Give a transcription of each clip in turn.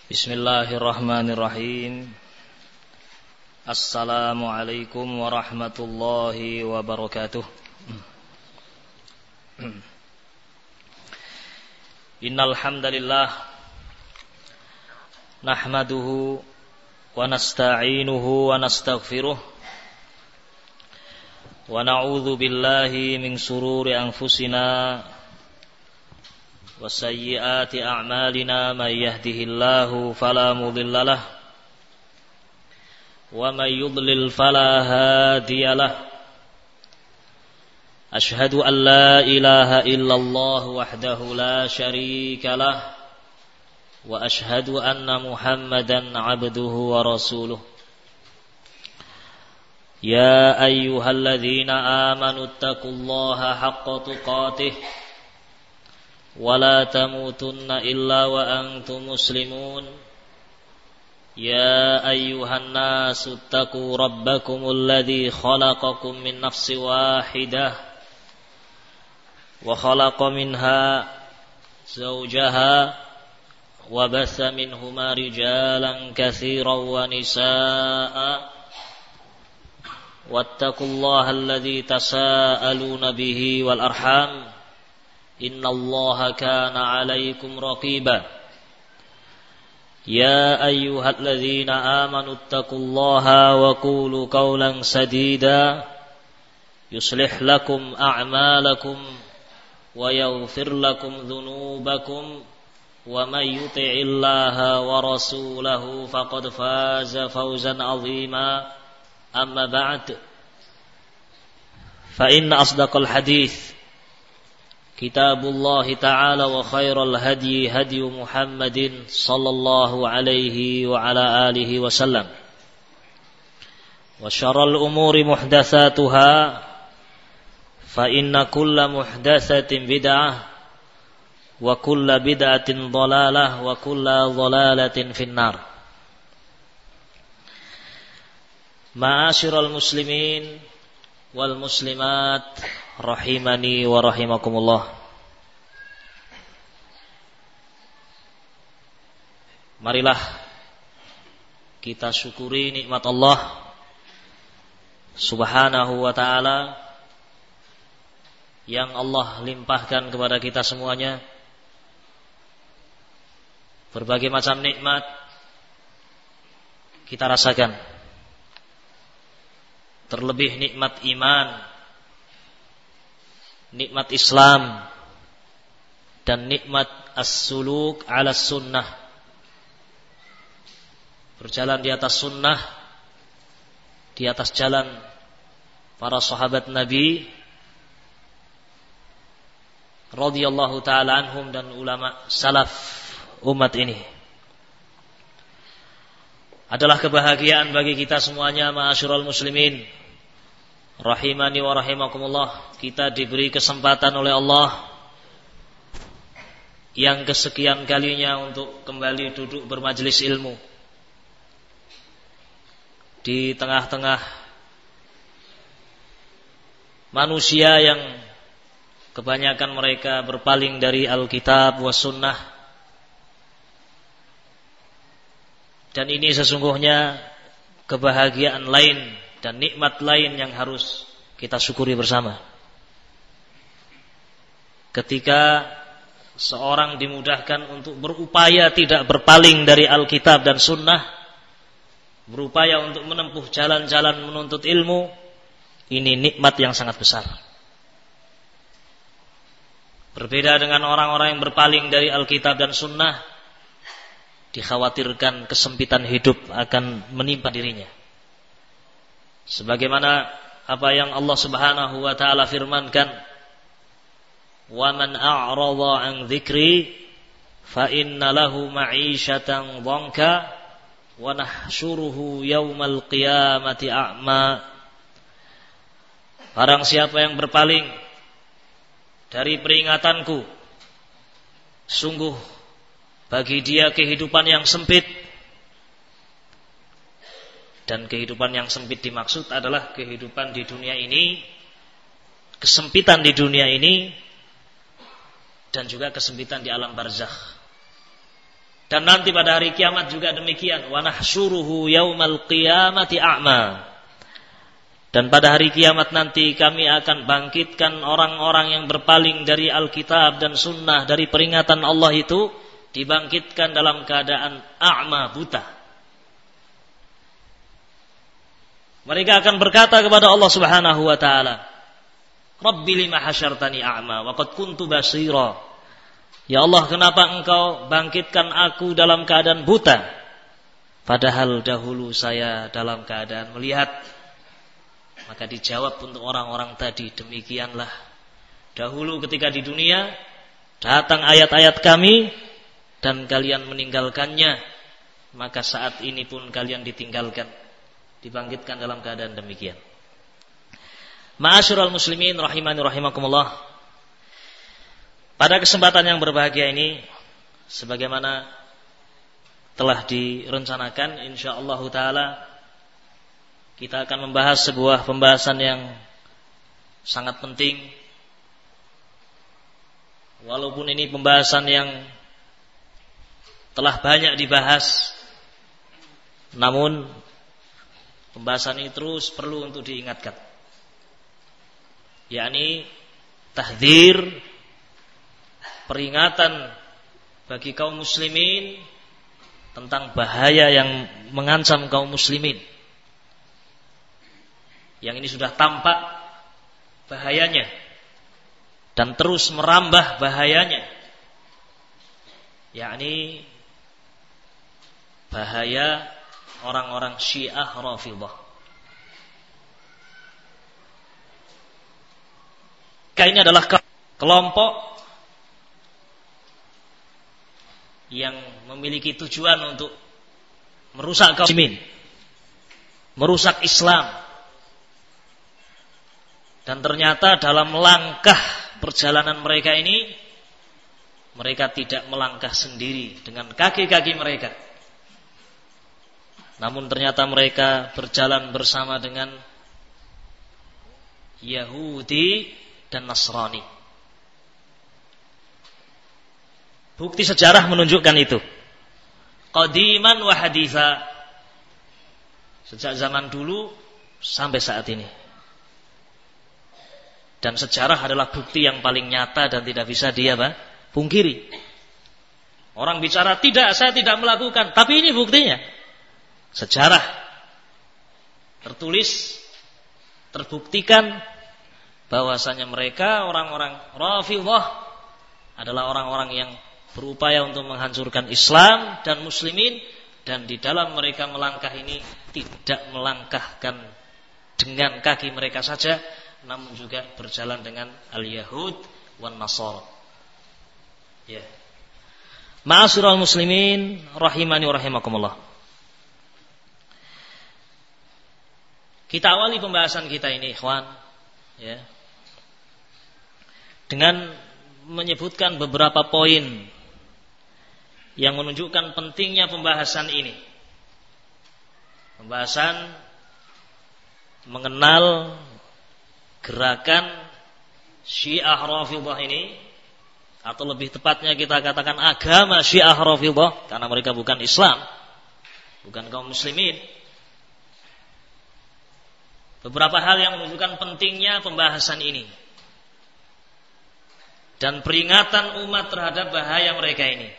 Bismillahirrahmanirrahim. Assalamualaikum warahmatullahi wabarakatuh. Innal hamdalillah nahmaduhu wa nasta'inuhu wa nastaghfiruh wa na'udzu billahi min shururi anfusina wa sayyiati a'malina may yahdihillahu fala mudilla lahu wa may yudlil fala hadiya lahu. Ashhadu an la ilaha illallah wahdahu la syarika lahu wa ashhadu anna Muhammadan abduhu wa rasuluh. Ya ayyuhalladzina amanu taqullaha haqqa tuqatih wa la tamutunna illa wa antum muslimun. Ya ayyuhan nasu taqu rabbakumul ladzi khalaqakum min nafsin wahidah wa khalaqa minha zawjaha wa batha minhuma rijalan katsiran wa nisaa'a wattaqullaha alladzi tasaaluna bihi wal arham innallaha kana 'alaikum raqiba. Ya ayyuhalladzina amanu taqullaha wa qulu qawlan sadida yuslih lakum a'malakum wa yaghfir lakum dhunubakum wa may yuti'illaha wa rasulahu faqad faza fawzan 'azima. Amma ba'd, fa inna asdaqal hadits Kitabullah ta'ala wa khairal hadyi hadyu Muhammadin sallallahu alaihi wa ala alihi wasallam wa syarrul umuri muhdatsatuha fa inna kulla muhdatsatin bid'ah wa kulla bid'atin dhalalah wa kulla dhalalatin finnar. Ma'asyiral muslimin wal muslimat rahimani wa rahimakumullah. Marilah kita syukuri nikmat Allah Subhanahu wa ta'ala yang Allah limpahkan kepada kita semuanya. Berbagai macam nikmat kita rasakan, terlebih nikmat iman, nikmat Islam, dan nikmat as-suluk ala sunnah, berjalan di atas sunnah, di atas jalan para sahabat Nabi radhiyallahu ta'ala anhum dan ulama salaf umat ini. Adalah kebahagiaan bagi kita semuanya, ma'asyiral muslimin rahimani wa rahimakumullah. Kita diberi kesempatan oleh Allah yang kesekian kalinya untuk kembali duduk bermajelis ilmu di tengah-tengah manusia yang kebanyakan mereka berpaling dari Alkitab was sunnah. Dan ini sesungguhnya kebahagiaan lain dan nikmat lain yang harus kita syukuri bersama. Ketika seorang dimudahkan untuk berupaya tidak berpaling dari Alkitab dan Sunnah, berupaya untuk menempuh jalan-jalan menuntut ilmu, ini nikmat yang sangat besar. Berbeda dengan orang-orang yang berpaling dari Alkitab dan Sunnah, dikhawatirkan kesempitan hidup akan menimpa dirinya. Sebagaimana apa yang Allah Subhanahu wa ta'ala firmankan, wa man a'rada an dzikri fa inna lahu ma'isyatan dhanka wa nahsyuruhu yaumal qiyamati a'ma. Barang siapa yang berpaling dari peringatanku, sungguh bagi dia kehidupan yang sempit. Dan kehidupan yang sempit dimaksud adalah kehidupan di dunia ini, kesempitan di dunia ini, dan juga kesempitan di alam barzakh. Dan nanti pada hari kiamat juga demikian. Wa nahsyuruhu yaumal qiyamati a'ma. Dan pada hari kiamat nanti kami akan bangkitkan orang-orang yang berpaling dari Alkitab dan Sunnah, dari peringatan Allah itu, dibangkitkan dalam keadaan a'ma, buta. Mereka akan berkata kepada Allah Subhanahu wa taala, Rabbi lima hasyartani a'ma wa qad kuntu basira. Ya Allah, kenapa engkau bangkitkan aku dalam keadaan buta, padahal dahulu saya dalam keadaan melihat? Maka dijawab untuk orang-orang tadi, demikianlah. Dahulu ketika di dunia datang ayat-ayat kami dan kalian meninggalkannya, maka saat ini pun kalian ditinggalkan, dibangkitkan dalam keadaan demikian. Ma'asyiral muslimin rahimani rahimakumullah. Pada kesempatan yang berbahagia ini, sebagaimana telah direncanakan, insyaallah taala kita akan membahas sebuah pembahasan yang sangat penting. Walaupun ini pembahasan yang telah banyak dibahas, namun pembahasan ini terus perlu untuk diingatkan, yakni tahdzir, peringatan bagi kaum muslimin tentang bahaya yang mengancam kaum muslimin. Yang ini sudah tampak bahayanya dan terus merambah bahayanya, yakni bahaya orang-orang Syiah Rafidhah. Ini adalah kelompok yang memiliki tujuan untuk merusak kaum muslimin, merusak Islam. Dan ternyata dalam langkah perjalanan mereka ini, mereka tidak melangkah sendiri dengan kaki-kaki mereka, namun ternyata mereka berjalan bersama dengan Yahudi dan Nasrani. Bukti sejarah menunjukkan itu. Qadiman wa haditha. Sejak zaman dulu sampai saat ini. Dan sejarah adalah bukti yang paling nyata dan tidak bisa dia pungkiri. Orang bicara, tidak, saya tidak melakukan. Tapi ini buktinya. Sejarah. Tertulis, terbuktikan bahwasanya mereka orang-orang Rafidhah adalah orang-orang yang berupaya untuk menghancurkan Islam dan muslimin, dan di dalam mereka melangkah ini tidak melangkahkan dengan kaki mereka saja, namun juga berjalan dengan al-Yahud wan Nasara. Ya. Ma'asyiral muslimin rahimani wa rahimakumullah. Kita awali pembahasan kita ini, ikhwan, ya, dengan menyebutkan beberapa poin yang menunjukkan pentingnya pembahasan ini. Pembahasan mengenal gerakan Syiah Rafidhah ini, atau lebih tepatnya kita katakan agama Syiah Rafidhah, karena mereka bukan Islam, bukan kaum muslimin. Beberapa hal yang menunjukkan pentingnya pembahasan ini dan peringatan umat terhadap bahaya mereka ini.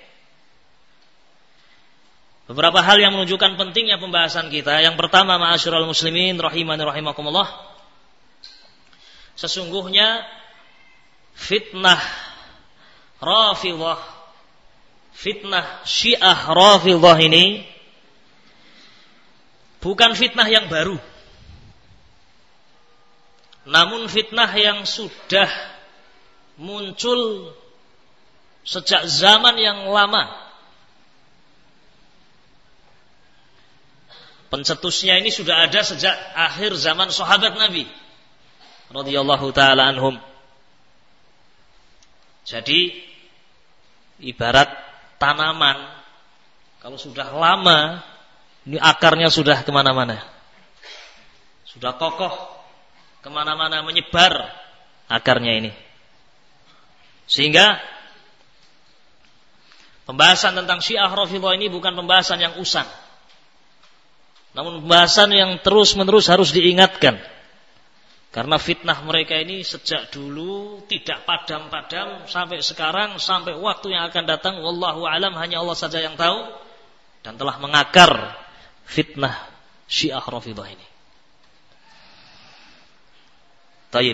Beberapa hal yang menunjukkan pentingnya pembahasan kita. Yang pertama, ma'asyiral muslimin rahimani rahimakumullah, sesungguhnya fitnah Rafidhah, fitnah Syiah Rafidhah ini bukan fitnah yang baru, namun fitnah yang sudah muncul sejak zaman yang lama. Pencetusnya ini sudah ada sejak akhir zaman sahabat Nabi radhiyallahu taala anhum. Jadi ibarat tanaman, kalau sudah lama, ini akarnya sudah kemana-mana, sudah kokoh kemana-mana, menyebar akarnya ini. Sehingga Pembahasan tentang Syiah Rafidhah ini bukan pembahasan yang usang. Namun pembahasan yang terus-menerus harus diingatkan. Karena fitnah mereka ini sejak dulu tidak padam-padam sampai sekarang, sampai waktu yang akan datang. Wallahu a'lam, hanya Allah saja yang tahu. Dan telah mengakar fitnah Syiah Rafidhah ini. Taib.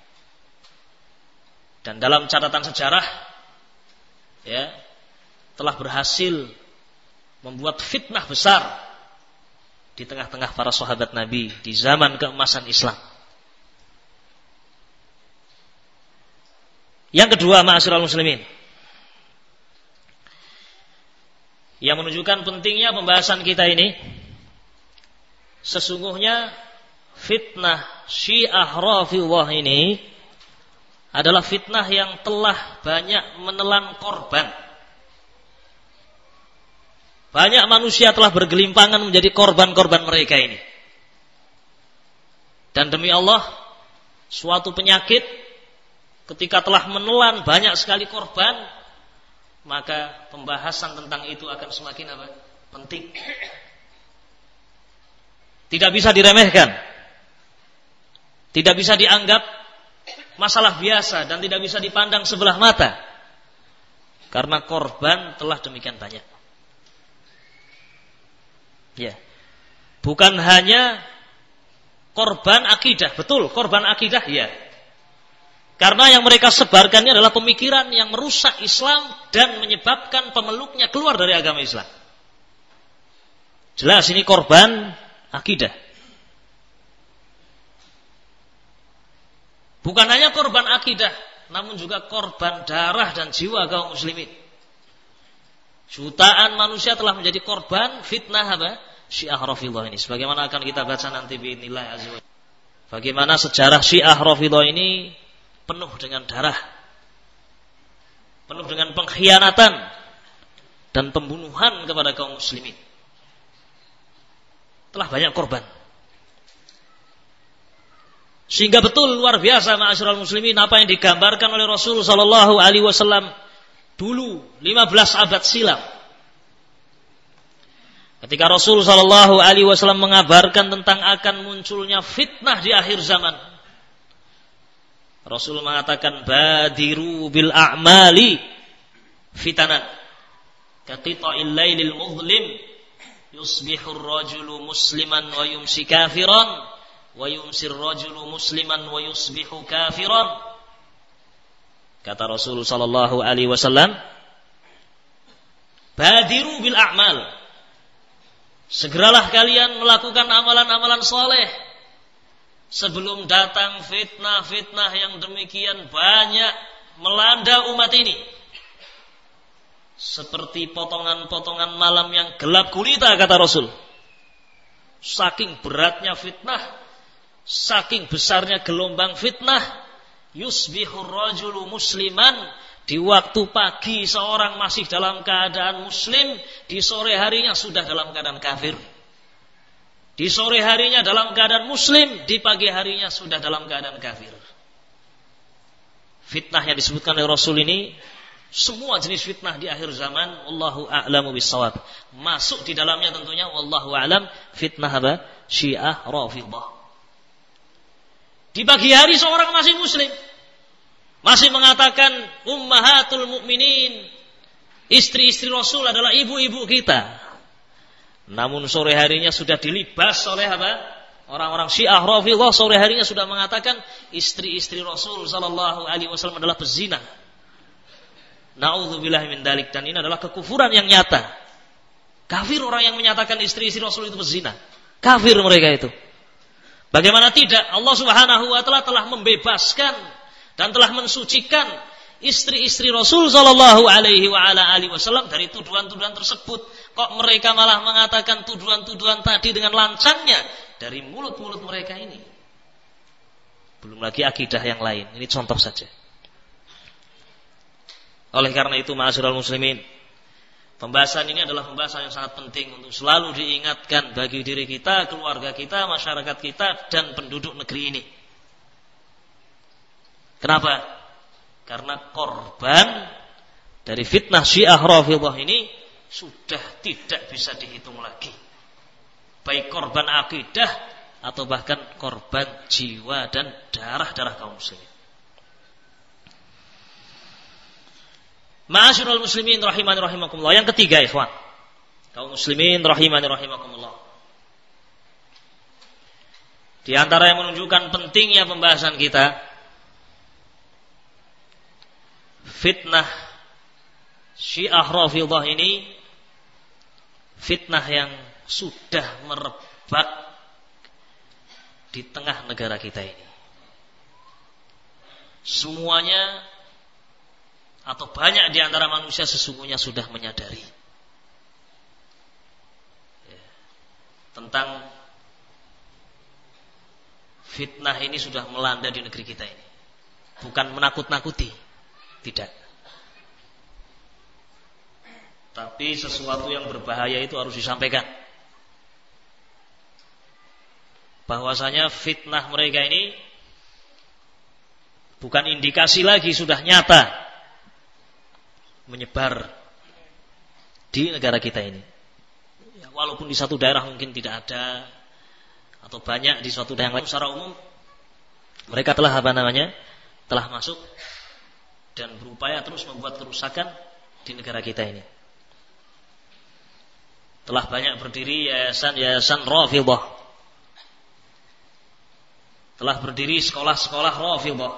Dan dalam catatan sejarah, ya, telah berhasil membuat fitnah besar di tengah-tengah para sahabat Nabi di zaman keemasan Islam. Yang kedua, ma'asyiral muslimin, yang menunjukkan pentingnya pembahasan kita ini, sesungguhnya fitnah Syiah Rafidhah ini adalah fitnah yang telah banyak menelan korban. Banyak manusia telah bergelimpangan menjadi korban-korban mereka ini. Dan demi Allah, suatu penyakit ketika telah menelan banyak sekali korban, maka pembahasan tentang itu akan semakin penting. Tidak bisa diremehkan. Tidak bisa dianggap masalah biasa dan tidak bisa dipandang sebelah mata. Karena korban telah demikian banyak. Ya. Bukan hanya korban akidah, betul, korban akidah ya. Karena yang mereka sebarkan ini adalah pemikiran yang merusak Islam dan menyebabkan pemeluknya keluar dari agama Islam. Jelas ini korban akidah. Bukan hanya korban akidah, namun juga korban darah dan jiwa kaum muslimin. Jutaan manusia telah menjadi korban fitnah Syiah Rafidhah ini. Sebagaimana akan kita baca nanti biidznillah azza wa jalla. Bagaimana sejarah Syiah Rafidhah ini penuh dengan darah, penuh dengan pengkhianatan dan pembunuhan kepada kaum muslimin. Telah banyak korban. Sehingga betul luar biasa ma'asyiral muslimin apa yang digambarkan oleh Rasul sallallahu alaihi wasallam dulu 15 abad silam. Ketika Rasul sallallahu alaihi wasallam mengabarkan tentang akan munculnya fitnah di akhir zaman, Rasul mengatakan badiru bil a'mali fitanan kaqita'il lailil muzlim yusbihur rajulu musliman wa yumsi kafiran wa yumsir rajulu musliman wa yusbihu kafiran. Kata Rasul sallallahu alaihi wasallam, badiru bil a'mal, segeralah kalian melakukan amalan-amalan soleh sebelum datang fitnah-fitnah yang demikian banyak melanda umat ini, seperti potongan-potongan malam yang gelap gulita, kata Rasul. Saking beratnya fitnah, saking besarnya gelombang fitnah, yusbihur rajulu musliman, di waktu pagi seorang masih dalam keadaan muslim, di sore harinya sudah dalam keadaan kafir. Di sore harinya dalam keadaan muslim, di pagi harinya sudah dalam keadaan kafir. Fitnah yang disebutkan oleh Rasul ini, semua jenis fitnah di akhir zaman, wallahu a'lamu bissawab. Masuk di dalamnya tentunya, wallahu a'lam, fitnah Syiah Rafidhah. Di pagi hari seorang masih muslim, masih mengatakan ummahatul mukminin, istri-istri Rasul adalah ibu-ibu kita. Namun sore harinya sudah dilibas oleh orang-orang Syiah Rafidhah. Sore harinya sudah mengatakan istri-istri Rasul sallallahu alaihi wasallam adalah pezina. Na'udzubillahi min dzalik. Dan ini adalah kekufuran yang nyata. Kafir orang yang menyatakan istri-istri Rasul itu pezina. Kafir mereka itu. Bagaimana tidak? Allah Subhanahu wa taala telah membebaskan dan telah mensucikan istri-istri Rasul sallallahu alaihi wasallam dari tuduhan-tuduhan tersebut. Kok mereka malah mengatakan tuduhan-tuduhan tadi dengan lancangnya dari mulut-mulut mereka ini? Belum lagi akidah yang lain. Ini contoh saja. Oleh karena itu, ma'asyiral muslimin, pembahasan ini adalah pembahasan yang sangat penting untuk selalu diingatkan bagi diri kita, keluarga kita, masyarakat kita, dan penduduk negeri ini. Kenapa? Karena korban dari fitnah Syiah Rafidhah ini sudah tidak bisa dihitung lagi. Baik korban akidah atau bahkan korban jiwa dan darah-darah kaum muslimin. Ma'asyiral muslimin rahimani rahimakumullah. Yang ketiga, ikhwan, kaum muslimin rahimani rahimakumullah, di antara yang menunjukkan pentingnya pembahasan kita, fitnah Syiah Rafidhah ini fitnah yang sudah merebak di tengah negara kita ini. Semuanya atau banyak di antara manusia sesungguhnya sudah menyadari tentang fitnah ini sudah melanda di negeri kita ini. Bukan menakut-nakuti, tidak. Tapi sesuatu yang berbahaya itu harus disampaikan. Bahwasanya fitnah mereka ini bukan indikasi lagi, sudah nyata menyebar di negara kita ini. Ya, walaupun di satu daerah mungkin tidak ada, atau banyak di suatu daerah lain, secara umum mereka telah telah masuk dan berupaya terus membuat kerusakan di negara kita ini. Telah banyak berdiri yayasan Rafidhah, telah berdiri sekolah-sekolah Rafidhah,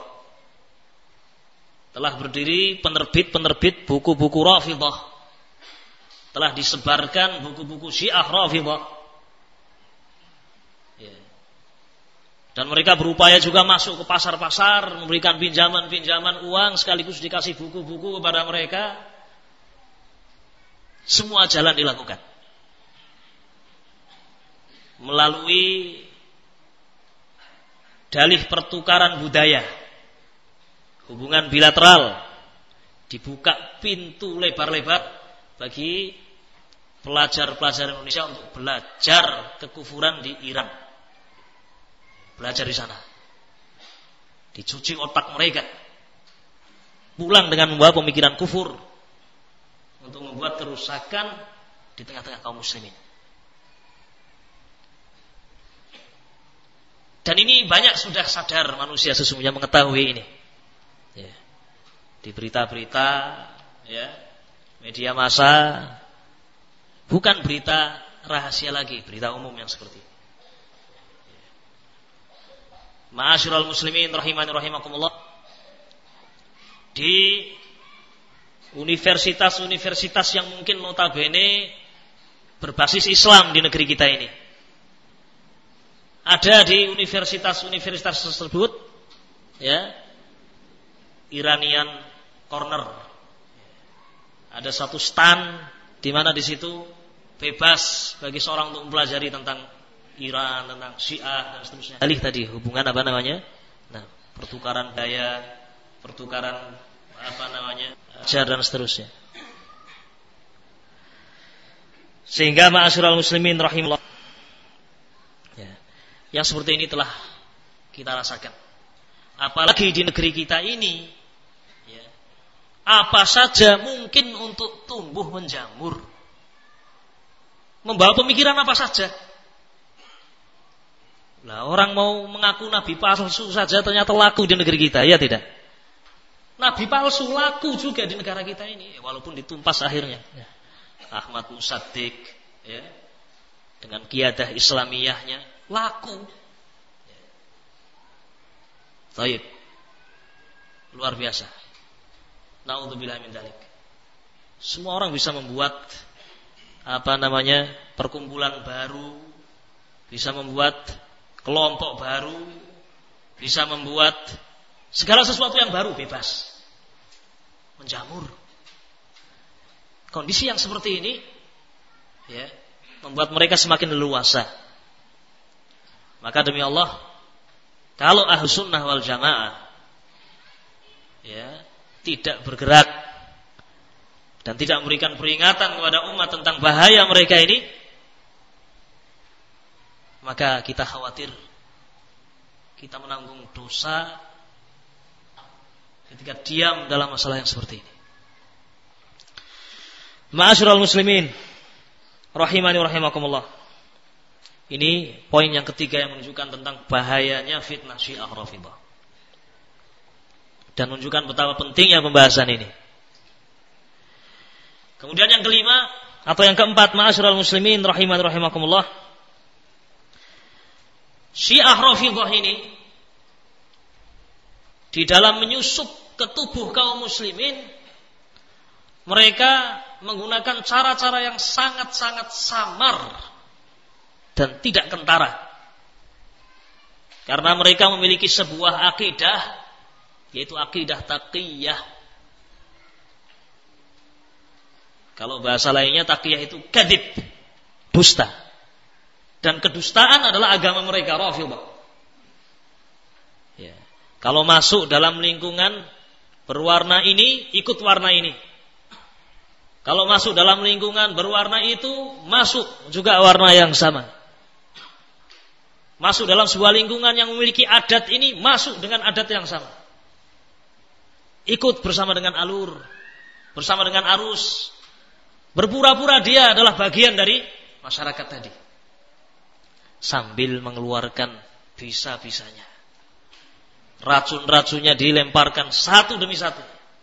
telah berdiri penerbit buku-buku Rafidhah, telah disebarkan buku-buku Syiah Rafidhah. Dan mereka berupaya juga masuk ke pasar-pasar, memberikan pinjaman uang, sekaligus dikasih buku-buku kepada mereka. Semua jalan dilakukan melalui dalih pertukaran budaya, hubungan bilateral. Dibuka pintu lebar-lebar bagi pelajar-pelajar Indonesia untuk belajar kekufuran di Iran. Belajar di sana, dicuci otak mereka, pulang dengan membawa pemikiran kufur untuk membuat kerusakan di tengah-tengah kaum muslimin. Dan ini banyak sudah sadar manusia sesungguhnya mengetahui ini. Ya. Di berita-berita, ya, media massa, bukan berita rahasia lagi, berita umum yang seperti ini. Ma'asyiral muslimin rahimani rahimakumullah, di universitas-universitas yang mungkin notabene berbasis Islam di negeri kita ini, ada di universitas-universitas tersebut, ya, Iranian Corner. Ada satu stand di mana di situ bebas bagi seorang untuk mempelajari tentang Iran, tentang Syiah dan seterusnya. Alih tadi hubungan pertukaran daya, pertukaran ajar dan seterusnya. Sehingga ma'asyiral muslimin rahimahullah, yang seperti ini telah kita rasakan. Apalagi di negeri kita ini, ya, apa saja mungkin untuk tumbuh menjamur, membawa pemikiran apa saja. Lah, orang mau mengaku nabi palsu saja ternyata laku di negeri kita, ya tidak? Nabi palsu laku juga di negara kita ini, walaupun ditumpas akhirnya. Ya. Ahmad Musaddiq, ya, dengan qiyadah Islamiyahnya laku. Baik. Luar biasa. Naudzubillah min dzalik. Semua orang bisa membuat perkumpulan baru, bisa membuat kelompok baru, bisa membuat segala sesuatu yang baru, bebas menjamur. Kondisi yang seperti ini, ya, membuat mereka semakin leluasa. Maka demi Allah, kalau Ahlus Sunnah wal Jamaah, ya, tidak bergerak dan tidak memberikan peringatan kepada umat tentang bahaya mereka ini, maka kita khawatir kita menanggung dosa ketika diam dalam masalah yang seperti ini. Ma'asyiral muslimin rahimani rahimakumullah. Ini poin yang ketiga yang menunjukkan tentang bahayanya fitnah Syiah Rafidhah. Dan menunjukkan betapa pentingnya pembahasan ini. Kemudian yang kelima atau yang keempat, ma'asyiral muslimin rahimani rahimakumullah. Syiah Rafidhah ini di dalam menyusup ke tubuh kaum muslimin, mereka menggunakan cara-cara yang sangat-sangat samar dan tidak kentara. Karena mereka memiliki sebuah akidah, yaitu akidah taqiyah. Kalau bahasa lainnya taqiyah itu kadzib, dusta. Dan kedustaan adalah agama mereka Rafidhah. Ya. Kalau masuk dalam lingkungan berwarna ini, ikut warna ini. Kalau masuk dalam lingkungan berwarna itu, masuk juga warna yang sama. Masuk dalam sebuah lingkungan yang memiliki adat ini, masuk dengan adat yang sama. Ikut bersama dengan alur, bersama dengan arus. Berpura-pura dia adalah bagian dari masyarakat tadi. Sambil mengeluarkan bisa-bisanya. Racun-racunnya dilemparkan satu demi satu.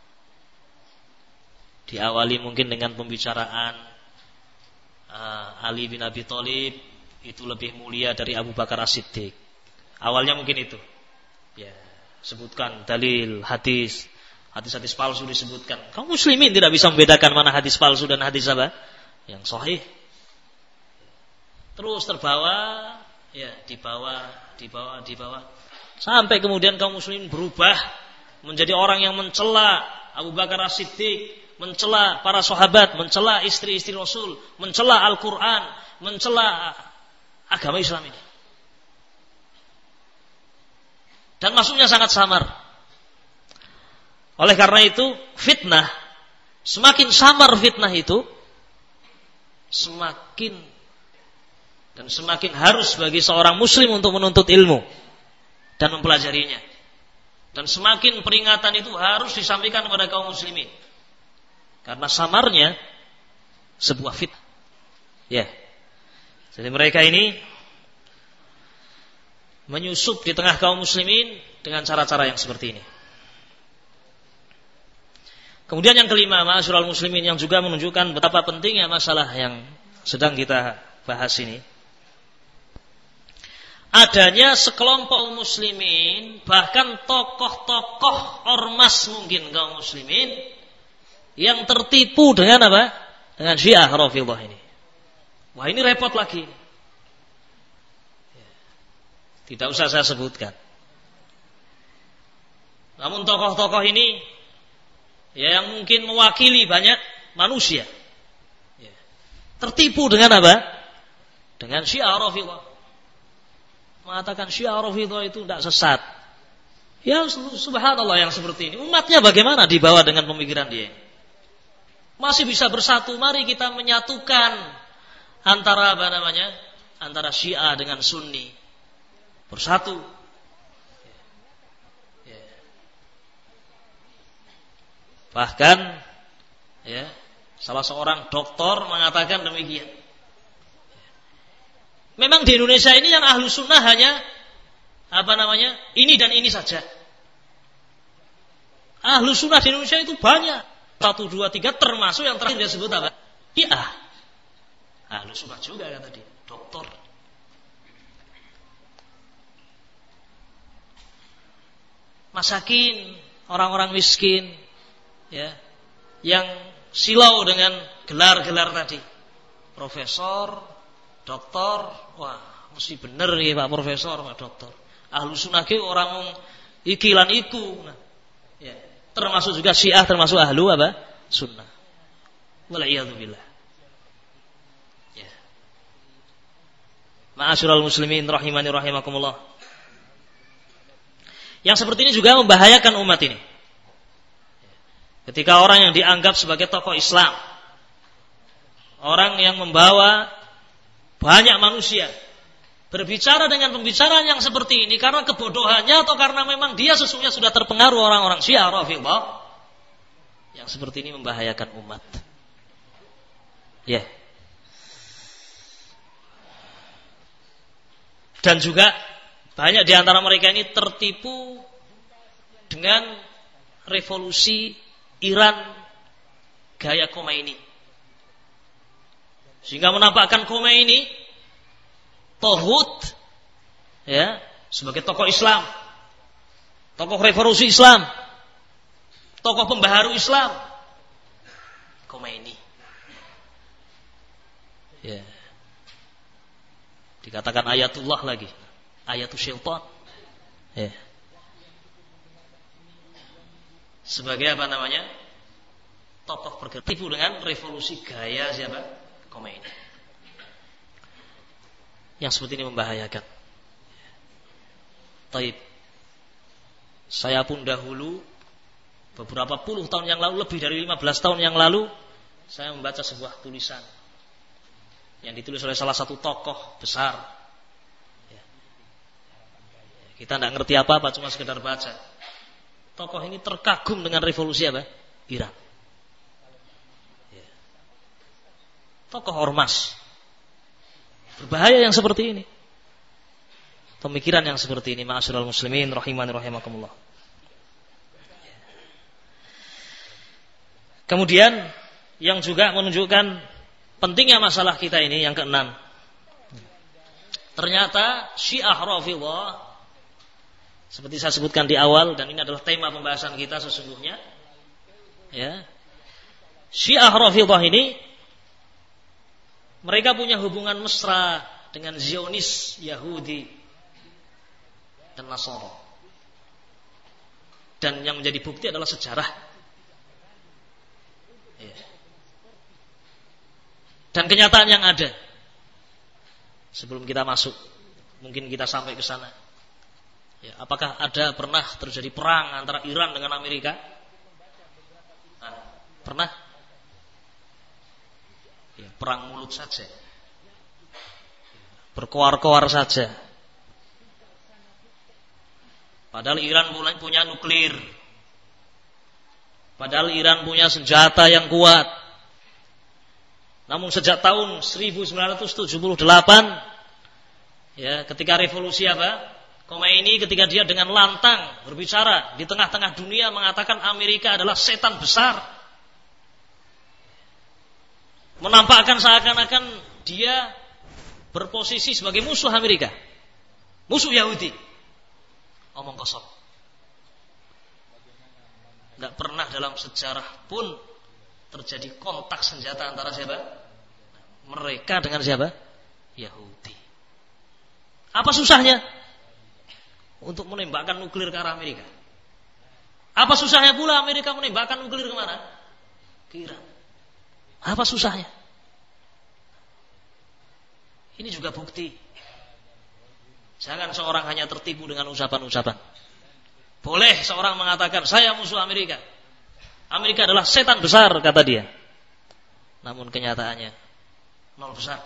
Diawali mungkin dengan pembicaraan Ali bin Abi Thalib itu lebih mulia dari Abu Bakar As-Siddiq. Awalnya mungkin itu. Ya, sebutkan dalil, hadis palsu disebutkan. Kaum muslimin tidak bisa membedakan mana hadis palsu dan hadis apa? Yang sahih. Terus terbawa, ya, dibawa. Sampai kemudian kaum muslimin berubah menjadi orang yang mencela Abu Bakar As-Siddiq, mencela para sahabat, mencela istri-istri Rasul, mencela Al-Quran, mencela agama Islam ini. Dan masuknya sangat samar. Oleh karena itu, fitnah, semakin samar fitnah itu, semakin harus bagi seorang muslim untuk menuntut ilmu dan mempelajarinya. Dan semakin peringatan itu harus disampaikan kepada kaum muslimin. Karena samarnya sebuah fitnah. Ya. Jadi mereka ini menyusup di tengah kaum muslimin dengan cara-cara yang seperti ini. Kemudian yang kelima, ma'asyiral muslimin, yang juga menunjukkan betapa pentingnya masalah yang sedang kita bahas ini. Adanya sekelompok muslimin, bahkan tokoh-tokoh ormas mungkin kaum muslimin, yang tertipu dengan apa? Dengan Syiah Rafidhah ini. Wah, ini repot lagi. Tidak usah saya sebutkan. Namun tokoh-tokoh ini, ya, yang mungkin mewakili banyak manusia, ya, tertipu dengan apa? Dengan Syiah Rafidhah. Mengatakan Syiah Rafidhah itu tidak sesat. Ya, subhanallah, yang seperti ini. Umatnya bagaimana dibawa dengan pemikiran dia? Masih bisa bersatu. Mari kita menyatukan antara antara Syiah dengan Sunni. Bersatu. Ya. Bahkan, ya, salah seorang doktor mengatakan demikian. Memang di Indonesia ini yang ahlu sunnah hanya ini dan ini saja. Ahlu sunnah di Indonesia itu banyak. 1, 2, 3 termasuk yang terakhir dia sebut apa? Syiah. Ahlu sunnah juga kata dia, doktor. Masakin, orang-orang miskin, ya, yang silau dengan gelar-gelar tadi. Profesor, doktor, wah, mesti bener nih Pak Profesor, Pak Doktor. Ahlu sunnah ke orang ikilan iku. Nah, ya, termasuk juga Syiah, termasuk ahlu apa? Sunnah. Wala'iyadzubillah. Ya. Ma'asyiral muslimin rahimani rahimakumullah. Yang seperti ini juga membahayakan umat ini. Ketika orang yang dianggap sebagai tokoh Islam, orang yang membawa banyak manusia, berbicara dengan pembicaraan yang seperti ini karena kebodohannya atau karena memang dia sesungguhnya sudah terpengaruh orang-orang Syiah Rafidhah, yang seperti ini membahayakan umat. Ya. Dan juga banyak di antara mereka ini tertipu dengan revolusi Iran gaya Khomeini. Sehingga menampakkan Khomeini tauhid ya, sebagai tokoh Islam, tokoh revolusi Islam, tokoh pembaharu Islam. Khomeini. Ya. Dikatakan ayatullah lagi, ayatul syaitan. Ya. Sebagai apa namanya? Tokoh bergerak tipu dengan revolusi gaya siapa? Khomeini. Yang seperti ini membahayakan. Taib. Saya pun dahulu beberapa puluh tahun yang lalu, lebih dari 15 tahun yang lalu, saya membaca sebuah tulisan yang ditulis oleh salah satu tokoh besar. Kita tidak ngerti apa-apa, cuma sekedar baca. Tokoh ini terkagum dengan revolusi apa? Iran. Tokoh ormas. Berbahaya yang seperti ini. Pemikiran yang seperti ini, ma'asyiral muslimin rahimani rahimakumullah. Kemudian yang juga menunjukkan pentingnya masalah kita ini yang keenam. Ternyata Syiah Rafidhah, seperti saya sebutkan di awal, dan ini adalah tema pembahasan kita sesungguhnya. Ya. Syiah Rafidhah ini mereka punya hubungan mesra dengan Zionis, Yahudi dan Nasara. Dan yang menjadi bukti adalah sejarah. Ya. Dan kenyataan yang ada. Sebelum kita masuk, mungkin kita sampai ke sana. Ya, apakah ada pernah terjadi perang antara Iran dengan Amerika? Nah, pernah? Ya, perang mulut saja, berkoar-koar saja. Padahal Iran punya nuklir, padahal Iran punya senjata yang kuat. Namun sejak tahun 1978, ya, ketika revolusi apa? Khomeini, ketika dia dengan lantang berbicara di tengah-tengah dunia mengatakan Amerika adalah setan besar. Menampakkan seakan-akan dia berposisi sebagai musuh Amerika, musuh Yahudi. Omong kosong. Tidak pernah dalam sejarah pun terjadi kontak senjata antara siapa? Mereka dengan siapa? Yahudi. Apa susahnya untuk menembakkan nuklir ke arah Amerika? Apa susahnya pula Amerika menembakkan nuklir kemana? Ke Iran. Apa susahnya? Ini juga bukti. Jangan seorang hanya tertipu dengan ucapan-ucapan. Boleh seorang mengatakan, saya musuh Amerika. Amerika adalah setan besar, kata dia. Namun kenyataannya, nol besar.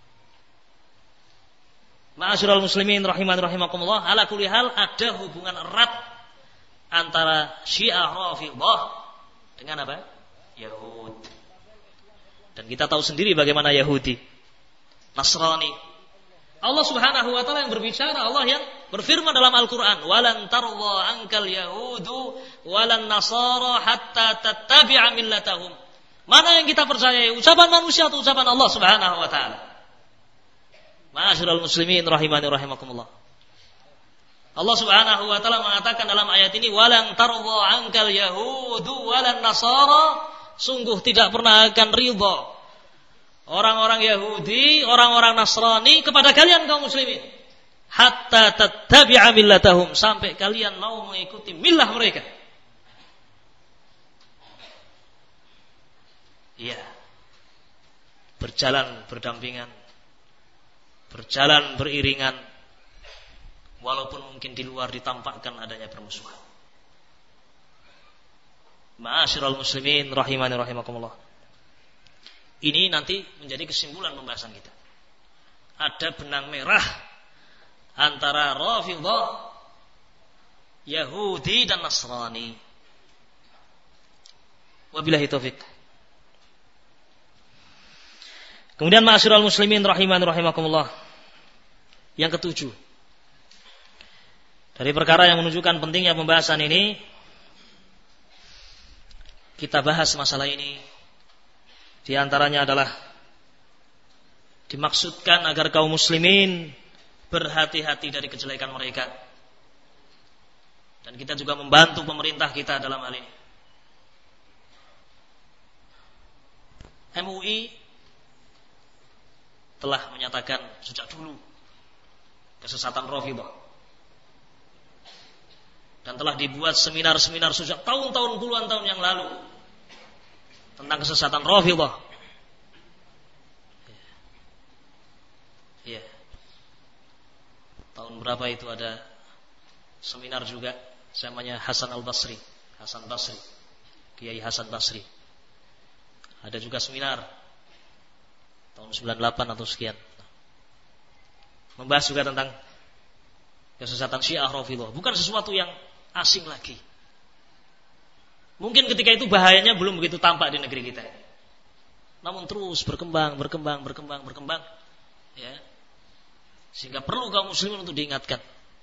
Ma'asyiral muslimin rahimani rahimakumullah, ala kulli hal ada hubungan erat antara Syiah Rafidhah dengan apa? Yahudi. Dan kita tahu sendiri bagaimana Yahudi, Nasrani. Allah Subhanahu wa taala yang berbicara, Allah yang berfirman dalam Al-Qur'an, "Walan tardha ankal yahudu walan nasara hatta tattabi'a millatahum." Mana yang kita percaya, ucapan manusia atau ucapan Allah Subhanahu wa taala? Ma'asyiral muslimin rahimani rahimakumullah. Allah Subhanahu wa taala mengatakan dalam ayat ini, "Walan tardha ankal yahudu walan nasara." Sungguh tidak pernah akan ridha orang-orang Yahudi, orang-orang Nasrani kepada kalian kaum muslimin, hatta tattabi'a millatahum, sampai kalian mau mengikuti millah mereka. Iya. Berjalan berdampingan, berjalan beriringan, walaupun mungkin di luar ditampakkan adanya permusuhan. Ma'asyiral muslimin rahimani rahimakumullah. Ini nanti menjadi kesimpulan pembahasan kita. Ada benang merah antara Rafidhah, Yahudi dan Nasrani. Wabillahi taufik. Kemudian ma'asyiral muslimin rahiman rahimakumullah. Yang ketujuh, dari perkara yang menunjukkan pentingnya pembahasan ini, kita bahas masalah ini. Di antaranya adalah dimaksudkan agar kaum muslimin berhati-hati dari kejelekan mereka. Dan kita juga membantu pemerintah kita dalam hal ini. MUI telah menyatakan sejak dulu kesesatan Rafidhah. Dan telah dibuat seminar-seminar sejak tahun-tahun puluhan tahun yang lalu tentang kesesatan Rafidhah. Iya. Tahun berapa itu ada seminar juga, namanya Hasan Al-Basri, Hasan Basri, Kiai Hasan Basri. Ada juga seminar tahun 98 atau sekian. Membahas juga tentang kesesatan Syiah Rafidhah. Bukan sesuatu yang asing lagi. Mungkin ketika itu bahayanya belum begitu tampak di negeri kita. Namun terus berkembang. Ya. Sehingga perlu kaum muslimin untuk diingatkan.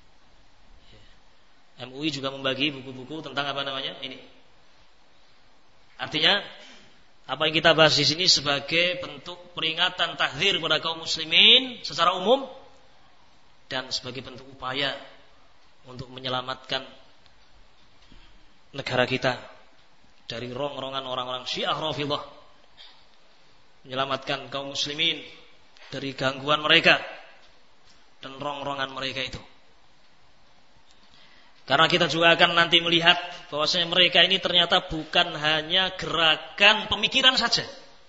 MUI juga membagi buku-buku tentang apa namanya ini. Artinya apa yang kita bahas di sini sebagai bentuk peringatan tahdzir kepada kaum muslimin secara umum dan sebagai bentuk upaya untuk menyelamatkan negara kita dari rong-rongan orang-orang Syiah Rafidhah, menyelamatkan kaum muslimin dari gangguan mereka dan rong-rongan mereka itu. Karena kita juga akan nanti melihat bahwasanya mereka ini ternyata bukan hanya gerakan pemikiran saja.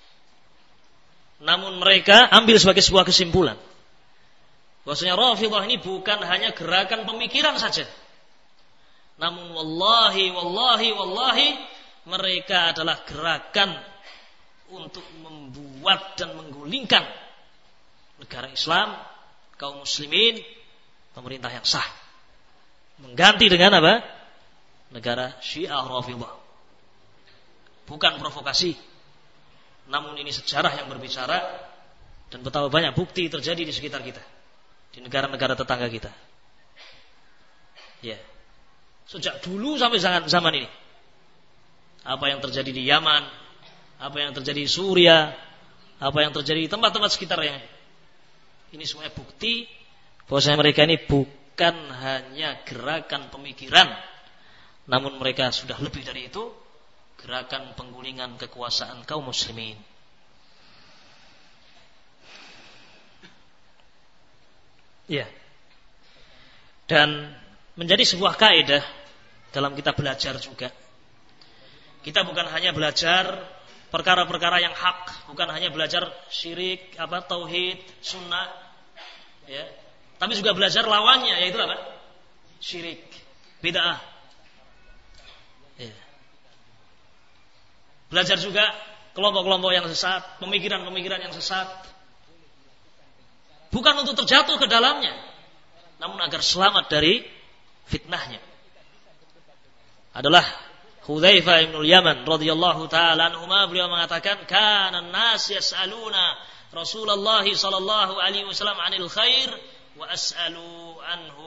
Namun mereka ambil sebagai sebuah kesimpulan bahwasanya Rafidhah ini bukan hanya gerakan pemikiran saja. Namun wallahi mereka adalah gerakan untuk membuat dan menggulingkan negara Islam, kaum muslimin, pemerintah yang sah. Mengganti dengan apa? Negara Syiah Rafidhah. Bukan provokasi, namun ini sejarah yang berbicara dan betapa banyak bukti terjadi di sekitar kita, di negara-negara tetangga kita. Ya, sejak dulu sampai zaman ini. Apa yang terjadi di Yaman, apa yang terjadi di Suriah, apa yang terjadi di tempat-tempat sekitarnya. Ini semuanya bukti bahwasanya mereka ini bukan hanya gerakan pemikiran, namun mereka sudah lebih dari itu, gerakan penggulingan kekuasaan kaum muslimin. Ya. Dan menjadi sebuah kaidah dalam kita belajar juga. Kita bukan hanya belajar perkara-perkara yang hak, bukan hanya belajar syirik, tauhid, sunnah, ya. Tapi juga belajar lawannya, yaitu apa? Syirik, bid'ah. Ya. Belajar juga kelompok-kelompok yang sesat, pemikiran-pemikiran yang sesat. Bukan untuk terjatuh ke dalamnya, namun agar selamat dari fitnahnya. Adalah Hudzaifah bin Yaman radhiyallahu taala anhuma, beliau mengatakan, "Kana an-nas yas'aluna Rasulullah sallallahu alaihi wasallam 'anil khair wa as'aluhu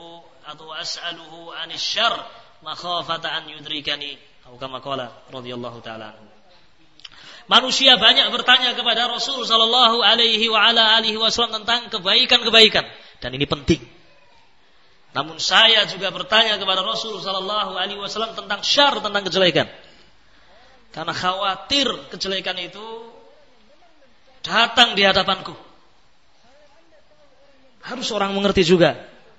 'anis syarr makhafata an yudrikani." Atau kama qala radhiyallahu taala anhu. Manusia banyak bertanya kepada Rasul sallallahu alaihi wa ala alihi wasallam tentang kebaikan-kebaikan, dan ini penting. Namun saya juga bertanya kepada Rasul sallallahu alaihi wasallam tentang syarr, tentang kejelekan. Karena khawatir kejelekan itu datang di hadapanku. Harus orang mengerti juga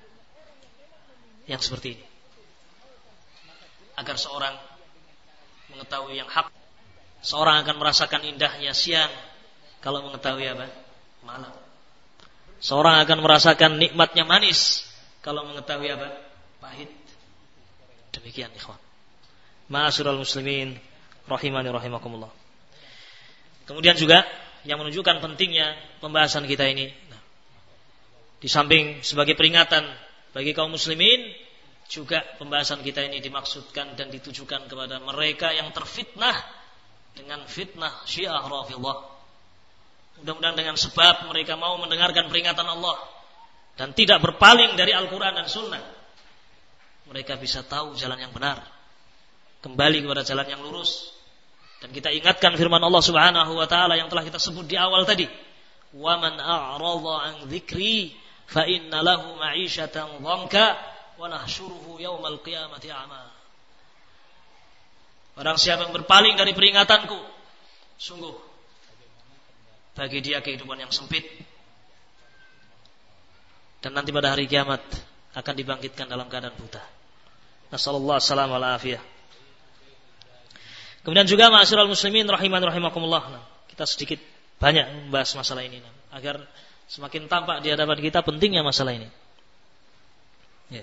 yang seperti ini, agar seorang mengetahui yang hak. Seorang akan merasakan indahnya siang kalau mengetahui apa? Malam. Seorang akan merasakan nikmatnya manis kalau mengetahui apa? Pahit. Demikian ikhwan. Ma'asyiral muslimin rahimani rahimakumullah. Kemudian juga yang menunjukkan pentingnya pembahasan kita ini, di samping sebagai peringatan bagi kaum muslimin, juga pembahasan kita ini dimaksudkan dan ditujukan kepada mereka yang terfitnah dengan fitnah Syiah Rafidhah, Mudah-mudahan dengan sebab mereka mau mendengarkan peringatan Allah dan tidak berpaling dari Al-Quran dan Sunnah, mereka bisa tahu jalan yang benar, kembali kepada jalan yang lurus. Dan kita ingatkan firman Allah Subhanahu wa taala yang telah kita sebut di awal tadi, "Wa man a'rada an dzikri fa inna lahu ma'isyatan dhanka wa nahsyuruhu yaumal qiyamati a'ma." Barang siapa yang berpaling dari peringatanku, sungguh bagi dia kehidupan yang sempit, dan nanti pada hari kiamat akan dibangkitkan dalam keadaan buta. Nasallallahu alaihi wa afiyah. Kemudian juga ma'asyiral muslimin rahiman rahimakumullah, kita sedikit banyak membahas masalah ini agar semakin tampak di hadapan kita pentingnya masalah ini. Ya.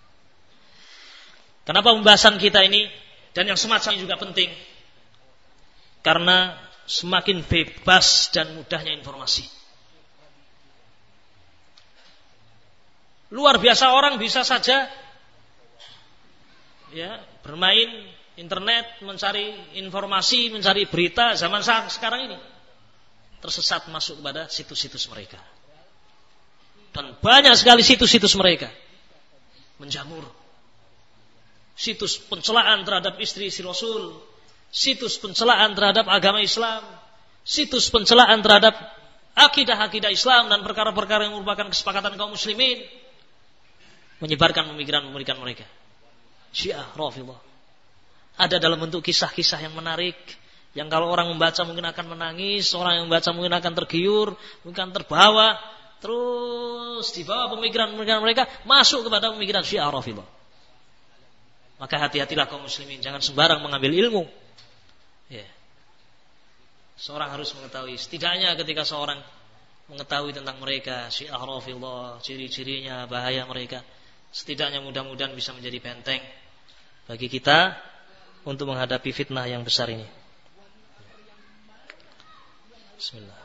Kenapa pembahasan kita ini dan yang semacam ini juga penting? Karena semakin bebas dan mudahnya informasi. Luar biasa, orang bisa saja ya bermain internet, mencari informasi, mencari berita zaman sekarang ini, tersesat masuk kepada situs-situs mereka. Dan banyak sekali situs-situs mereka menjamur. Situs pencelaan terhadap istri-istri Rasul, situs pencelaan terhadap agama Islam, situs pencelaan terhadap akidah-akidah Islam dan perkara-perkara yang merupakan kesepakatan kaum muslimin, menyebarkan pemikiran-pemikiran mereka. Syiah, Rafidhah. Ada dalam bentuk kisah-kisah yang menarik, yang kalau orang membaca mungkin akan menangis, orang yang membaca mungkin akan tergiur, mungkin terbawa, terus dibawa pemikiran-pemikiran mereka masuk kepada pemikiran Syiah Rafidhah. Maka hati-hatilah kaum muslimin, jangan sembarang mengambil ilmu. Ya. Seorang harus mengetahui, setidaknya ketika seorang mengetahui tentang mereka, Syiah Rafidhah, ciri-cirinya, bahaya mereka, setidaknya mudah-mudahan bisa menjadi benteng bagi kita untuk menghadapi fitnah yang besar ini. Bismillah.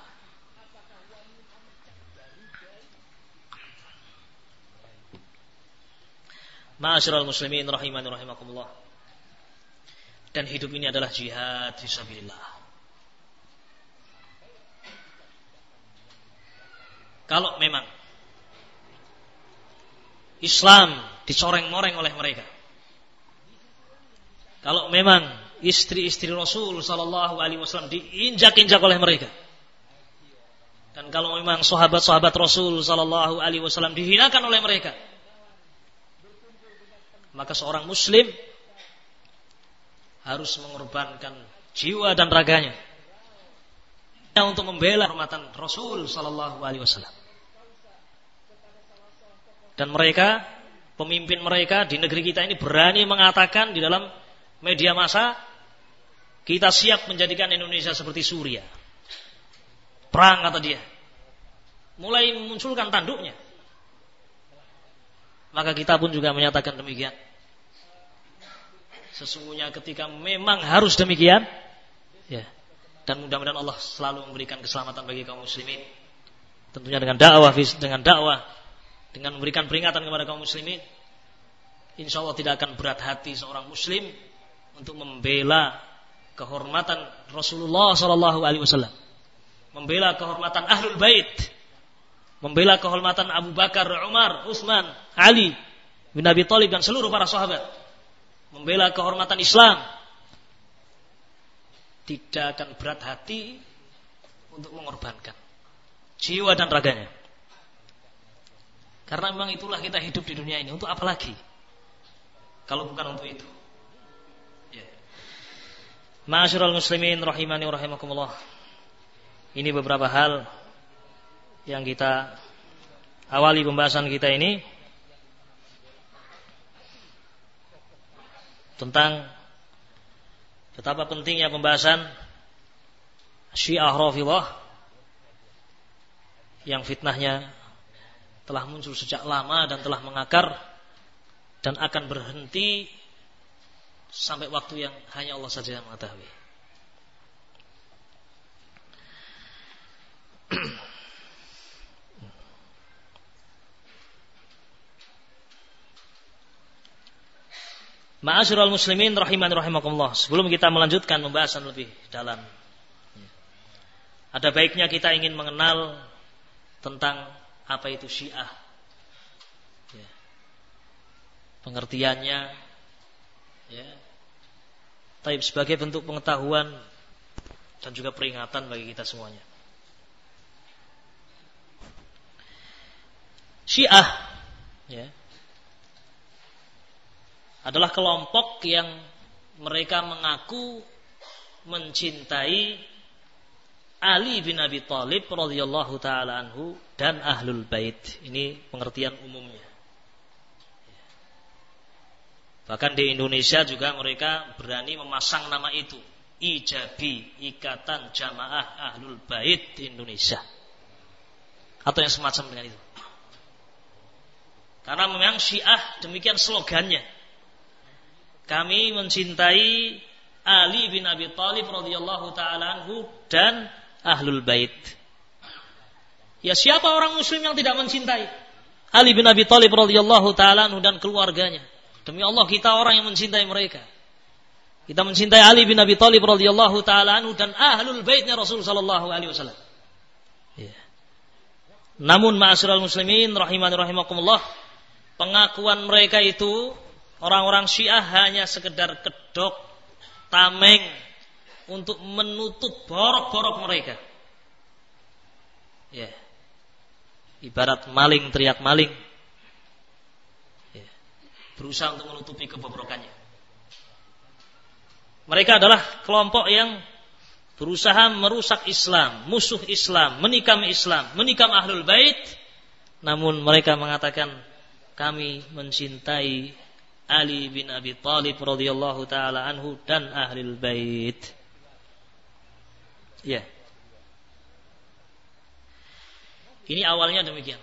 Ma'asyiral muslimin rahimani rahimakumullah. Dan hidup ini adalah jihad fisabilillah. Kalau memang Islam dicoreng-moreng oleh mereka, kalau memang istri-istri Rasul sallallahu alaihi wasallam diinjak-injak oleh mereka, dan kalau memang sahabat-sahabat Rasul sallallahu alaihi wasallam dihinakan oleh mereka, maka seorang muslim harus mengorbankan jiwa dan raganya untuk membela kehormatan Rasul sallallahu alaihi wasallam. Dan mereka, pemimpin mereka di negeri kita ini berani mengatakan di dalam media massa, kita siap menjadikan Indonesia seperti Suriah. Perang, kata dia. Mulai memunculkan tanduknya. Maka kita pun juga menyatakan demikian. Sesungguhnya ketika memang harus demikian, ya, dan mudah-mudahan Allah selalu memberikan keselamatan bagi kaum muslimin. Tentunya dengan dakwah, dengan memberikan peringatan kepada kaum muslimin, insya Allah tidak akan berat hati seorang muslim untuk membela kehormatan Rasulullah sallallahu alaihi wasallam, membela kehormatan Ahlul Bait, membela kehormatan Abu Bakar, Umar, Utsman, Ali bin Abi Thalib dan seluruh para sahabat, membela kehormatan Islam. Tidak akan berat hati untuk mengorbankan jiwa dan raganya. Karena memang itulah kita hidup di dunia ini. Untuk apa lagi kalau bukan untuk itu? Ma'asyiral muslimin rahimani rahimakumullah. Ini beberapa hal yang kita awali pembahasan kita ini tentang betapa pentingnya pembahasan Syiah Rafidhah yang fitnahnya telah muncul sejak lama dan telah mengakar dan akan berhenti sampai waktu yang hanya Allah saja yang mengetahui. Ma'asyiral muslimin rahiman rahimakumullah. Sebelum kita melanjutkan pembahasan lebih dalam, ada baiknya kita ingin mengenal tentang apa itu Syiah. Ya. Pengertiannya, ya. Tapi sebagai bentuk pengetahuan dan juga peringatan bagi kita semuanya. Syiah, ya, adalah kelompok yang mereka mengaku mencintai Ali bin Abi Thalib radhiyallahu taala anhu dan Ahlul Bait. Ini pengertian umumnya. Bahkan di Indonesia juga mereka berani memasang nama itu, IJABI, Ikatan Jamaah Ahlul Bait Indonesia, atau yang semacam dengan itu. Karena memang Syiah demikian slogannya. Kami mencintai Ali bin Abi Thalib radhiyallahu taala anhu dan Ahlul Bait. Ya, siapa orang muslim yang tidak mencintai Ali bin Abi Thalib radhiyallahu taala anhu dan keluarganya? Demi Allah, kita orang yang mencintai mereka. Kita mencintai Ali bin Abi Thalib radhiyallahu taala anhu dan Ahlul Baitnya Rasul sallallahu alaihi wasallam. Ya. Namun ma'asyiral muslimin rahimani rahimakumullah, pengakuan mereka itu, orang-orang Syiah, hanya sekedar kedok, tameng untuk menutup borok-borok mereka. Ya. Ibarat maling teriak maling. Ya. Berusaha untuk menutupi kebobrokannya. Mereka adalah kelompok yang berusaha merusak Islam, musuh Islam, menikam Islam, menikam Ahlul Bait. Namun mereka mengatakan, kami mencintai Ali bin Abi Thalib radhiyallahu taala anhu dan Ahlul Bait. Ya. Ini awalnya demikian.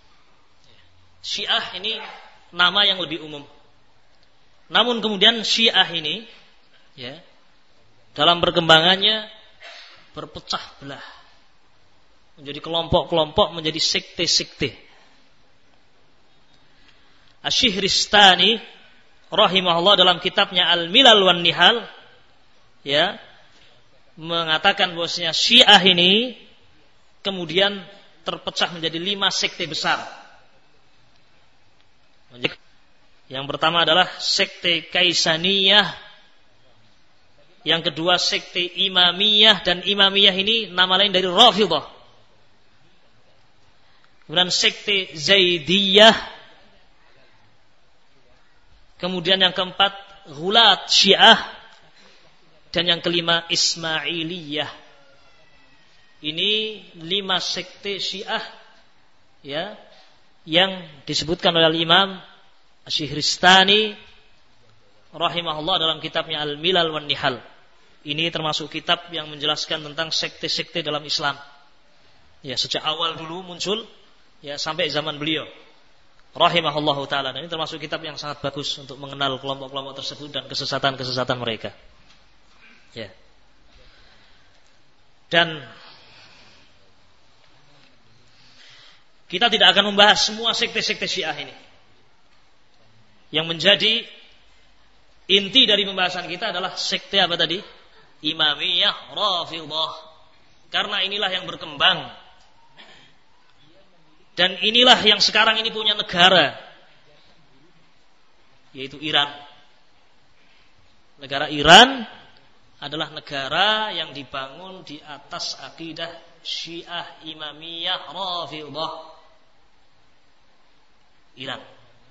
Syiah ini nama yang lebih umum. Namun kemudian Syiah ini, ya, dalam perkembangannya berpecah belah, menjadi kelompok-kelompok, menjadi sekte-sekte. Asy-Syihristani rahimahullah dalam kitabnya Al-Milal wan Nihal, ya, mengatakan bahwasanya Syiah ini kemudian terpecah menjadi 5 sekte besar. Yang pertama adalah sekte Kaisaniyah, yang kedua sekte Imamiyah, dan Imamiyah ini nama lain dari Rafidhah. Kemudian sekte Zaidiyah. Kemudian yang keempat Ghulat Syiah, dan yang kelima Ismailiyah. Ini 5 sekte Syiah, ya, yang disebutkan oleh Imam Asy-Syihristani rahimahullah dalam kitabnya Al-Milal wan Nihal. Ini termasuk kitab yang menjelaskan tentang sekte-sekte dalam Islam. Ya, sejak awal dulu muncul, ya, sampai zaman beliau rahimahullahu taala. Dan ini termasuk kitab yang sangat bagus untuk mengenal kelompok-kelompok tersebut dan kesesatan-kesesatan mereka. Ya. Dan kita tidak akan membahas semua sekte-sekte Syiah ini. Yang menjadi inti dari pembahasan kita adalah sekte apa tadi? Imamiyah, Rafidhah. Karena inilah yang berkembang. Dan inilah yang sekarang ini punya negara, yaitu Iran. Negara Iran adalah negara yang dibangun di atas akidah Syiah, Imamiyah, Rafidhah. Iran.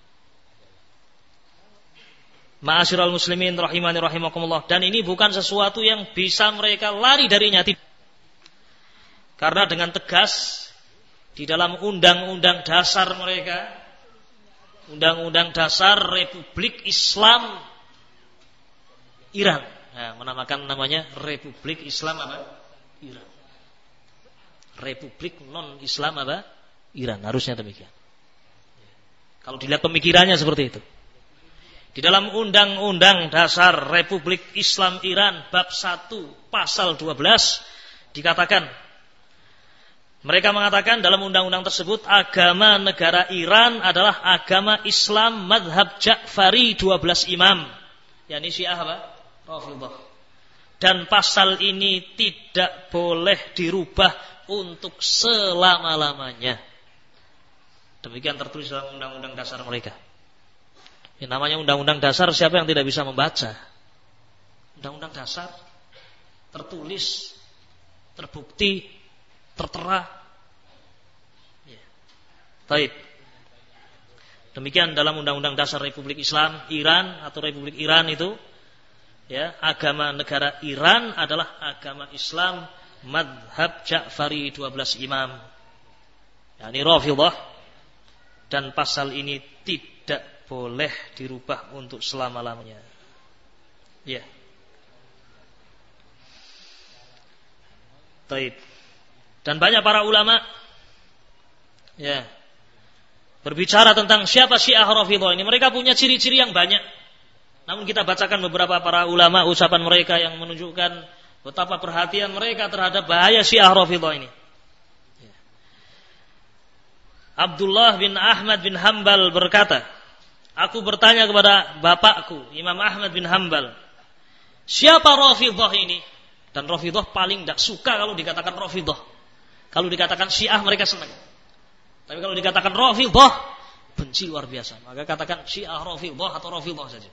Ma'asyiral muslimin rahimani rahimakumullah. Dan ini bukan sesuatu yang bisa mereka lari darinya. Karena dengan tegas di dalam undang-undang dasar mereka, Undang-Undang Dasar Republik Islam Iran, nah, menamakan namanya Republik Islam apa? Iran. Republik non-Islam apa? Iran, harusnya demikian. Kalau dilihat pemikirannya seperti itu. Di dalam Undang-Undang Dasar Republik Islam Iran bab 1 pasal 12 dikatakan, mereka mengatakan dalam undang-undang tersebut, agama negara Iran adalah agama Islam madhab Ja'fari 12 imam. Yani Syiah apa? Rafidhah. Dan pasal ini tidak boleh dirubah untuk selama-lamanya. Demikian tertulis dalam undang-undang dasar mereka. Yang namanya undang-undang dasar, siapa yang tidak bisa membaca? Undang-undang dasar tertulis, terbukti, tertera. Ya. Baik. Demikian dalam undang-undang dasar Republik Islam Iran atau Republik Iran itu, ya, agama negara Iran adalah agama Islam madhab Ja'fari 12 imam, yakni Rafidhah, dan pasal ini tidak boleh dirubah untuk selama-lamanya. Ya. Taib. Dan banyak para ulama, ya, berbicara tentang siapa Syiah Rafidhah ini. Mereka punya ciri-ciri yang banyak. Namun kita bacakan beberapa para ulama ucapan mereka yang menunjukkan betapa perhatian mereka terhadap bahaya Syiah Rafidhah ini. Ya. Abdullah bin Ahmad bin Hanbal berkata, aku bertanya kepada bapakku Imam Ahmad bin Hanbal, siapa Rafidhah ini? Dan Rafidhah paling tidak suka kalau dikatakan Rafidhah. Kalau dikatakan Syiah mereka senang. Tapi kalau dikatakan Rafidhah, benci luar biasa. Maka katakan Syiah Rafidhah atau Rafidhah saja.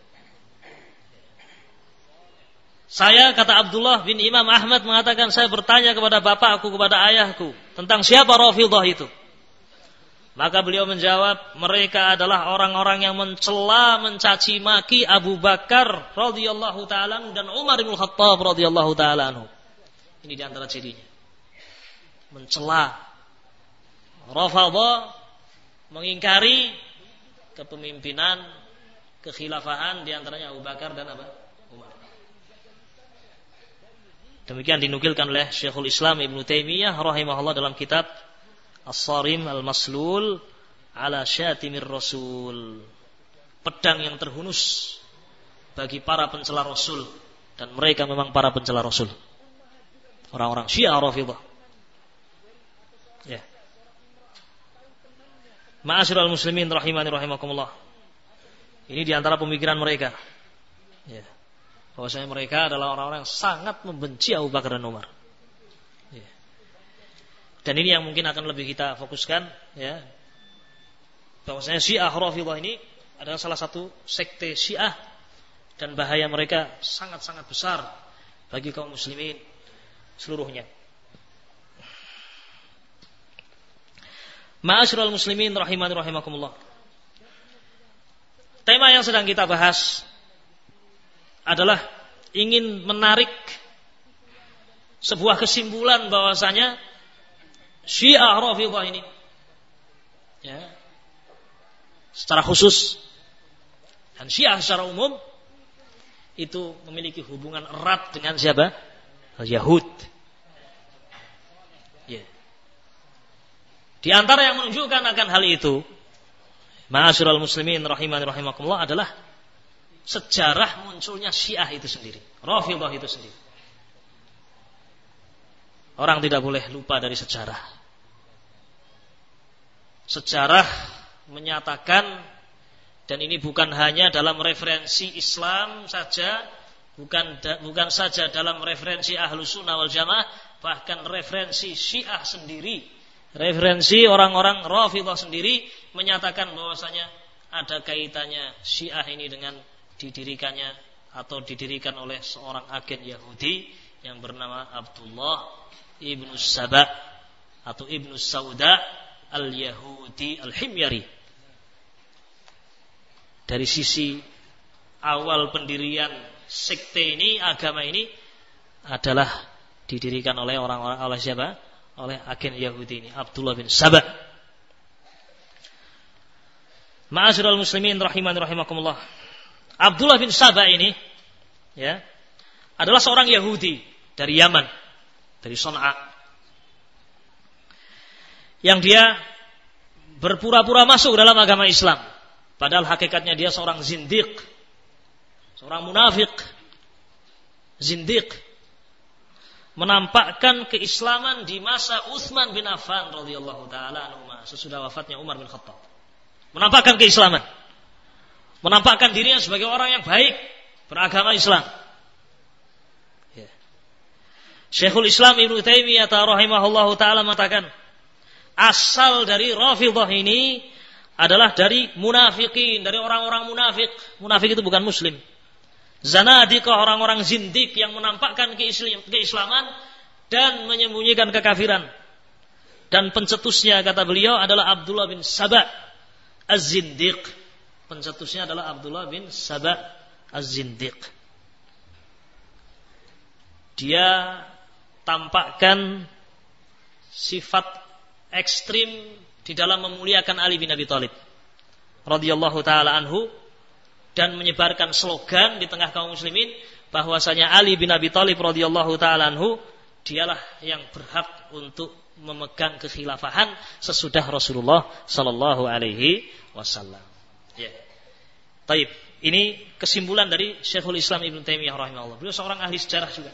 Saya, kata Abdullah bin Imam Ahmad, mengatakan saya bertanya kepada bapakku, kepada ayahku tentang siapa Rafidhah itu. Maka beliau menjawab, mereka adalah orang-orang yang mencela, mencaci maki Abu Bakar radhiyallahu taala dan Umar bin Khattab radhiyallahu taala anhu. Ini di antara cirinya. Mencela. Rafidhah mengingkari kepemimpinan, kekhilafahan di antaranya Abu Bakar dan Umar. Demikian dinukilkan oleh Syekhul Islam Ibnu Taimiyah rahimahullah dalam kitab As-Sarim Al-Maslul ala Syatimir Rasul. Pedang yang terhunus bagi para pencela Rasul, dan mereka memang para pencela Rasul. Orang-orang Syiah Rafidhah. Ya. Ma'asyiral muslimin rahimani rahimakumullah. Ini di antara pemikiran mereka. Ya. Bahwasanya mereka adalah orang-orang yang sangat membenci Abu Bakar dan Umar. Dan ini yang mungkin akan lebih kita fokuskan, ya. Bahwasanya Syiah Rafidhah ini adalah salah satu sekte Syiah dan bahaya mereka sangat-sangat besar bagi kaum muslimin seluruhnya. Ma'asyiral muslimin rahimani rahimakumullah. Tema yang sedang kita bahas adalah ingin menarik sebuah kesimpulan bahwasanya Syiah Rafidhah ini, ya, secara khusus dan Syiah secara umum itu memiliki hubungan erat dengan siapa? Yahud. Ya. Di antara yang menunjukkan akan hal itu, ma'asyiral muslimin rahimani rahimakumullah, adalah sejarah munculnya Syiah itu sendiri, Rafidhah itu sendiri. Orang tidak boleh lupa dari sejarah. Sejarah menyatakan, dan ini bukan hanya dalam referensi Islam saja, bukan saja dalam referensi Ahlus Sunnah wal Jamaah, bahkan referensi Syiah sendiri, referensi orang-orang Rafidhah sendiri menyatakan bahwasanya ada kaitannya Syiah ini dengan didirikan oleh seorang agen Yahudi yang bernama Abdullah Ibnu Saba atau Ibnu Sauda Al-Yahudi Al-Himyari. Dari sisi awal pendirian sekte ini, agama ini adalah didirikan oleh orang-orang, oleh siapa? Oleh agen Yahudi ini, Abdullah bin Saba. Ma'asyiral muslimin rahimani rahimakumullah. Abdullah bin Saba ini, ya, adalah seorang Yahudi dari Yaman, dari Son'a, yang dia berpura-pura masuk dalam agama Islam, padahal hakikatnya dia seorang zindiq, seorang munafik, zindiq, menampakkan keislaman di masa Utsman bin Affan radhiyallahu taala anhu, sesudah wafatnya Umar bin Khattab. Menampakkan keislaman, menampakkan dirinya sebagai orang yang baik, beragama Islam. Ya. Syekhul Islam Ibnu Taimiyah rahimahullahu taala mengatakan, asal dari Rafidhah ini adalah dari munafikin, dari orang-orang munafik. Munafik itu bukan muslim. Zanadiqah, orang-orang zindik yang menampakkan keislaman dan menyembunyikan kekafiran. Dan pencetusnya kata beliau adalah Abdullah bin Saba Az-Zindiq. Pencetusnya adalah Abdullah bin Saba Az-Zindiq. Dia tampakkan sifat ekstrim di dalam memuliakan Ali bin Abi Thalib radhiyallahu taala anhu dan menyebarkan slogan di tengah kaum muslimin bahwasanya Ali bin Abi Thalib radhiyallahu taala anhu dialah yang berhak untuk memegang kekhilafahan sesudah Rasulullah sallallahu alaihi wasallam. Ya. Taib. Ini kesimpulan dari Syekhul Islam Ibnu Taimiyah rahimahullah. Beliau seorang ahli sejarah juga.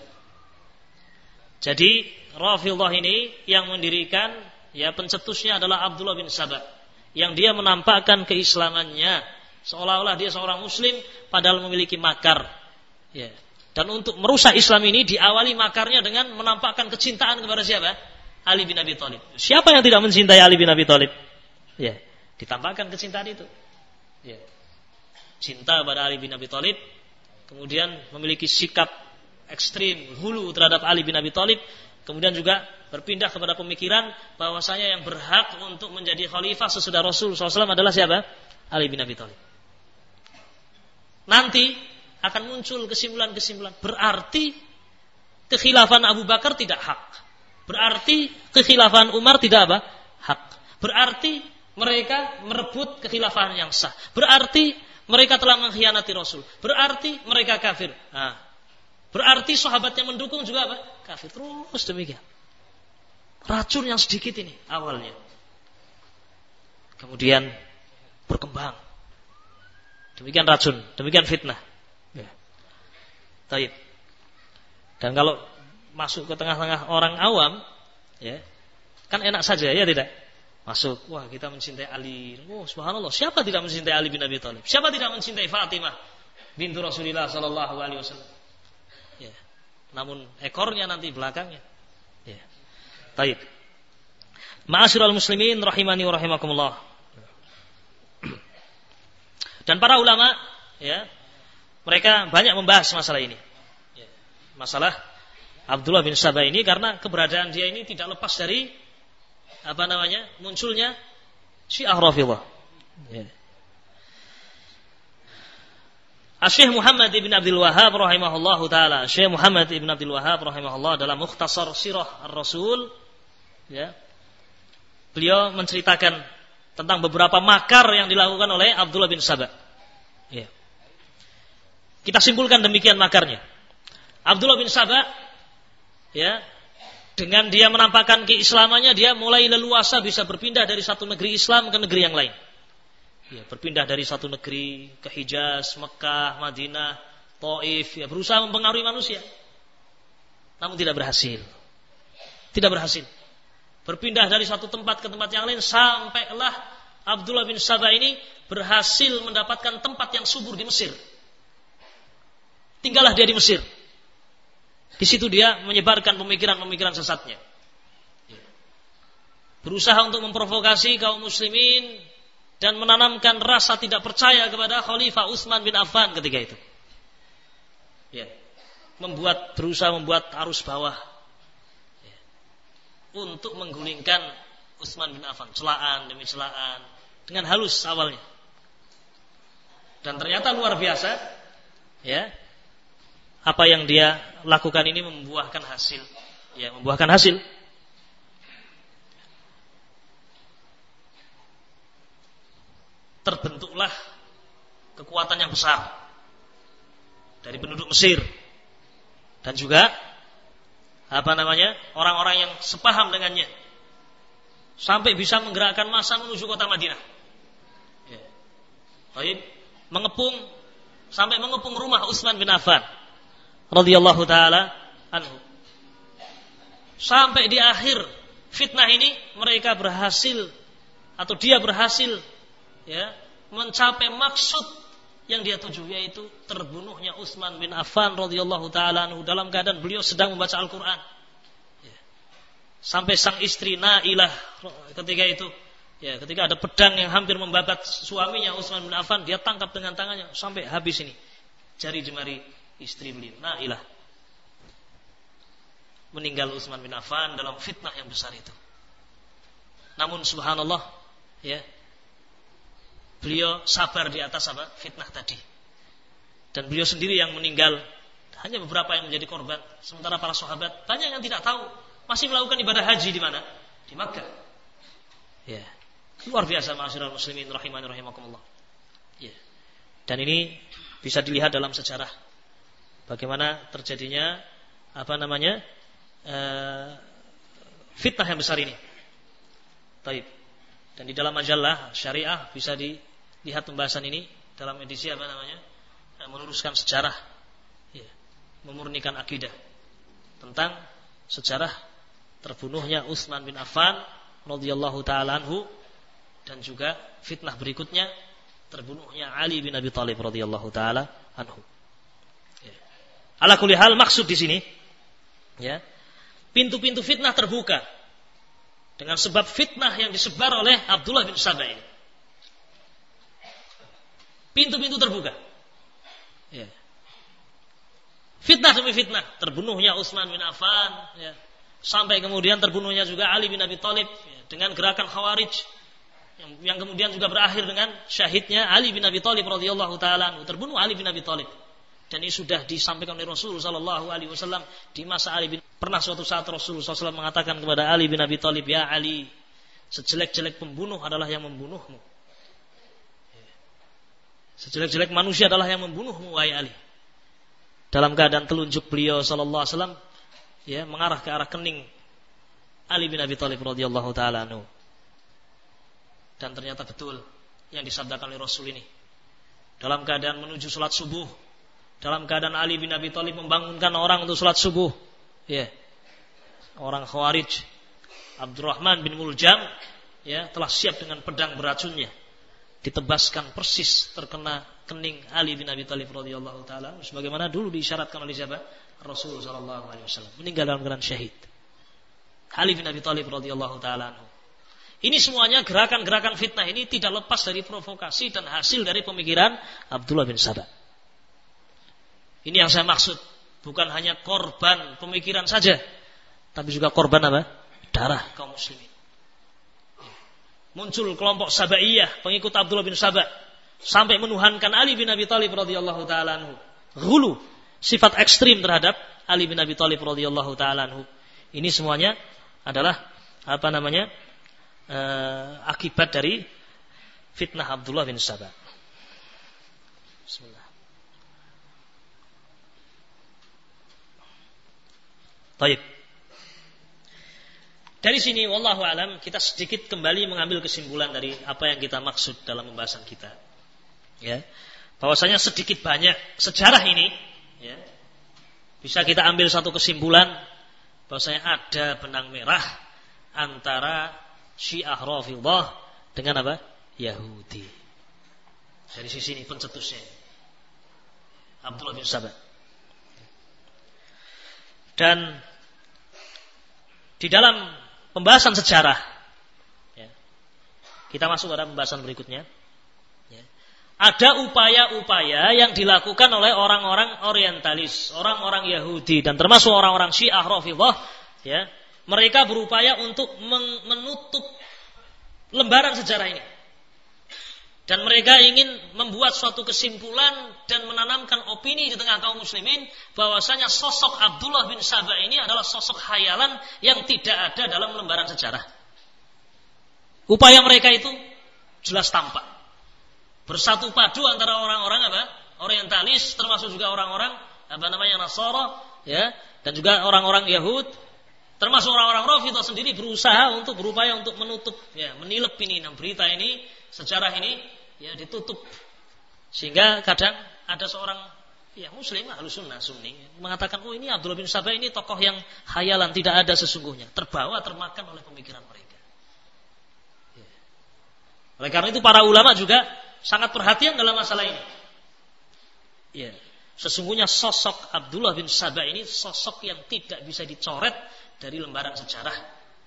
Jadi Rafidhah ini yang mendirikan, ya, pencetusnya adalah Abdullah bin Saba, yang dia menampakkan keislamannya seolah-olah dia seorang muslim padahal memiliki makar. Ya. Dan untuk merusak Islam ini diawali makarnya dengan menampakkan kecintaan kepada siapa? Ali bin Abi Thalib. Siapa yang tidak mencintai Ali bin Abi Thalib? Ya, ditampakkan kecintaan itu. Ya. Cinta pada Ali bin Abi Thalib, kemudian memiliki sikap ekstrim, hulu terhadap Ali bin Abi Thalib, kemudian juga berpindah kepada pemikiran bahwasanya yang berhak untuk menjadi khalifah sesudah Rasul SAW adalah siapa? Ali bin Abi Thalib. Nanti akan muncul kesimpulan-kesimpulan. Berarti kekhilafan Abu Bakar tidak hak. Berarti kekhilafan Umar tidak apa? Hak. Berarti mereka merebut kekhilafahan yang sah. Berarti mereka telah mengkhianati Rasul. Berarti mereka kafir. Nah, berarti sahabat yang mendukung juga apa? Kafir. Terus demikian. Racun yang sedikit ini awalnya. Kemudian berkembang. Demikian racun, demikian fitnah. Ya. Taib. Dan kalau masuk ke tengah-tengah orang awam, ya, kan enak saja, ya tidak? Masuk, wah kita mencintai Ali. Oh subhanallah, siapa tidak mencintai Ali bin Abi Thalib? Siapa tidak mencintai Fatimah bintu Rasulullah sallallahu alaihi wasallam? Ya. Namun ekornya nanti belakangnya. Ya. Taib. Ma'asyiral muslimin rahimani wa rahimakumullah. Dan para ulama, ya, mereka banyak membahas masalah ini. Ya. Masalah Abdullah bin Saba ini, karena keberadaan dia ini tidak lepas dari munculnya Syiah Rafidhah. Ya. Syekh Muhammad ibn Abdul Wahhab rahimahullahu taala, Syekh Muhammad ibn Abdul Wahhab rahimahullah dalam Mukhtasar Sirah Ar-Rasul, ya, beliau menceritakan tentang beberapa makar yang dilakukan oleh Abdullah bin Saba. Ya. Kita simpulkan demikian makarnya. Abdullah bin Saba, ya, dengan dia menampakkan keislamannya, dia mulai leluasa bisa berpindah dari satu negeri Islam ke negeri yang lain. Ya, berpindah dari satu negeri ke Hijaz, Mekah, Madinah, Taif, ya, berusaha mempengaruhi manusia. Namun tidak berhasil. Tidak berhasil. Berpindah dari satu tempat ke tempat yang lain, sampailah Abdullah bin Saba ini berhasil mendapatkan tempat yang subur di Mesir. Tinggallah dia di Mesir. Di situ dia menyebarkan pemikiran-pemikiran sesatnya. Berusaha untuk memprovokasi kaum muslimin dan menanamkan rasa tidak percaya kepada Khalifah Utsman bin Affan ketika itu. Ya. Berusaha membuat arus bawah, ya, untuk menggulingkan Utsman bin Affan, celaan demi celaan, dengan halus awalnya. Dan ternyata luar biasa, ya. Apa yang dia lakukan ini membuahkan hasil. Ya, membuahkan hasil. Terbentuklah kekuatan yang besar dari penduduk Mesir dan juga orang-orang yang sepaham dengannya, sampai bisa menggerakkan massa menuju kota Madinah. Ya. Baik, sampai mengepung rumah Utsman bin Affan radhiyallahu taala anhu. Sampai di akhir fitnah ini mereka berhasil, atau dia berhasil, ya, mencapai maksud yang dia tuju, yaitu terbunuhnya Utsman bin Affan radhiyallahu taala anhu dalam keadaan beliau sedang membaca Al-Qur'an. Sampai sang istri Nailah ketika itu, ya, ketika ada pedang yang hampir membabat suaminya Utsman bin Affan, dia tangkap dengan tangannya sampai habis ini jari jemari istri beliau Nailah. Meninggal Utsman bin Affan dalam fitnah yang besar itu. Namun subhanallah, ya, beliau sabar di atas fitnah tadi. Dan beliau sendiri yang meninggal, hanya beberapa yang menjadi korban. Sementara para sahabat banyak yang tidak tahu, masih melakukan ibadah haji di mana? Di Makkah. Ya. Luar biasa ma'asyiral muslimin rahimani rahimakumullah. Ya. Dan ini bisa dilihat dalam sejarah bagaimana terjadinya fitnah yang besar ini. Taib. Dan di dalam majalah Syariah bisa dilihat pembahasan ini dalam edisi meluruskan sejarah, ya, memurnikan akidah tentang sejarah terbunuhnya Utsman bin Affan radhiyallahu taala anhu, dan juga fitnah berikutnya terbunuhnya Ali bin Abi Thalib radhiyallahu taala anhu. Ya. Ala kulli hal, maksud di sini, ya, pintu-pintu fitnah terbuka dengan sebab fitnah yang disebar oleh Abdullah bin Saba ini. Pintu-pintu terbuka. Ya. Fitnah demi fitnah, terbunuhnya Utsman bin Affan, ya, sampai kemudian terbunuhnya juga Ali bin Abi Thalib, ya, dengan gerakan Khawarij yang kemudian juga berakhir dengan syahidnya Ali bin Abi Thalib radhiyallahu taala anhu. Terbunuh Ali bin Abi Thalib. Dan ini sudah disampaikan oleh Rasulullah sallallahu alaihi wasallam di masa Ali bin, pernah suatu saat Rasulullah SAW mengatakan kepada Ali bin Abi Thalib, "Ya Ali, sejelek-jelek pembunuh adalah yang membunuhmu. Sejelek-jelek manusia adalah yang membunuhmu, wahai Ali." Dalam keadaan telunjuk beliau sallallahu alaihi wasallam, ya, mengarah ke arah kening Ali bin Abi Thalib radhiyallahu taala anhu. Dan ternyata betul yang disabdakan oleh Rasul ini. Dalam keadaan menuju salat subuh, dalam keadaan Ali bin Abi Thalib membangunkan orang untuk salat subuh, ya, orang Khawarij, Abdurrahman bin Muljam, ya, telah siap dengan pedang beracunnya, ditebaskan persis terkena kening Ali bin Abi Thalib radhiyallahu taala, sebagaimana dulu diisyaratkan oleh siapa? Rasul sallallahu alaihi wasallam, meninggal dalam keadaan syahid. Ali bin Abi Thalib radhiyallahu taala anhu. Ini semuanya gerakan-gerakan fitnah ini tidak lepas dari provokasi dan hasil dari pemikiran Abdullah bin Saba. Ini yang saya maksud, bukan hanya korban pemikiran saja, tapi juga korban darah kaum muslimin. Muncul kelompok Sabaiyah, pengikut Abdullah bin Saba, sampai menuhankan Ali bin Abi Thalib radhiyallahu taala anhu. Ghulu, sifat ekstrim terhadap Ali bin Abi Thalib radhiyallahu taala anhu. Ini semuanya adalah akibat dari fitnah Abdullah bin Saba. Bismillah. Baik. Dari sini wallahu alam kita sedikit kembali mengambil kesimpulan dari apa yang kita maksud dalam pembahasan kita. Ya. Bahwasanya sedikit banyak sejarah ini, ya, bisa kita ambil satu kesimpulan bahwasanya ada benang merah antara Syiah Rafidhah dengan Yahudi. Dari sisi ini pencetusnya Abdullah bin Saba. Dan di dalam pembahasan sejarah, ya, kita masuk pada pembahasan berikutnya, ya, ada upaya-upaya yang dilakukan oleh orang-orang orientalis, orang-orang Yahudi, dan termasuk orang-orang Syiah Rafidhah, ya, mereka berupaya untuk menutup lembaran sejarah ini. Dan mereka ingin membuat suatu kesimpulan dan menanamkan opini di tengah kaum muslimin bahwasanya sosok Abdullah bin Saba ini adalah sosok khayalan yang tidak ada dalam lembaran sejarah. Upaya mereka itu jelas tampak. Bersatu padu antara orang-orang orientalis, termasuk juga orang-orang Nasara, ya, dan juga orang-orang Yahud, termasuk orang-orang Rafidhah sendiri berupaya untuk menutup, ya, menilep ini berita ini, sejarah ini, ya, ditutup. Sehingga kadang ada seorang, ya, muslim ahlus sunnah sunni mengatakan, oh, ini Abdullah bin Saba ini tokoh yang khayalan, tidak ada sesungguhnya, termakan oleh pemikiran mereka. Ya. Oleh karena itu para ulama juga sangat perhatian dalam masalah ini. Ya. Sesungguhnya sosok Abdullah bin Saba ini sosok yang tidak bisa dicoret dari lembaran sejarah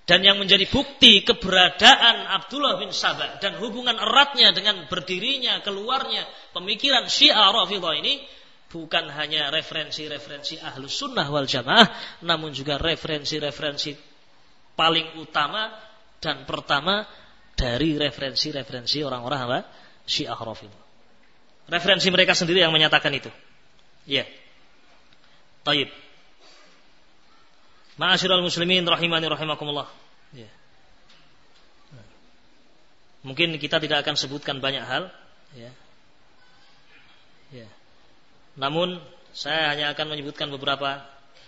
Dan yang menjadi bukti keberadaan Abdullah bin Saba dan hubungan eratnya dengan berdirinya, keluarnya pemikiran Syiah Rafidhah ini bukan hanya referensi-referensi Ahlus Sunnah wal Jamaah, namun juga referensi-referensi paling utama dan pertama dari referensi-referensi orang-orang apa? Syiah Rafidhah. Referensi mereka sendiri yang menyatakan itu. Ya. Taib. Ma'asyiral muslimin rahimani rahimakumullah. Ya. Mungkin kita tidak akan sebutkan banyak hal, ya. Ya. Namun saya hanya akan menyebutkan beberapa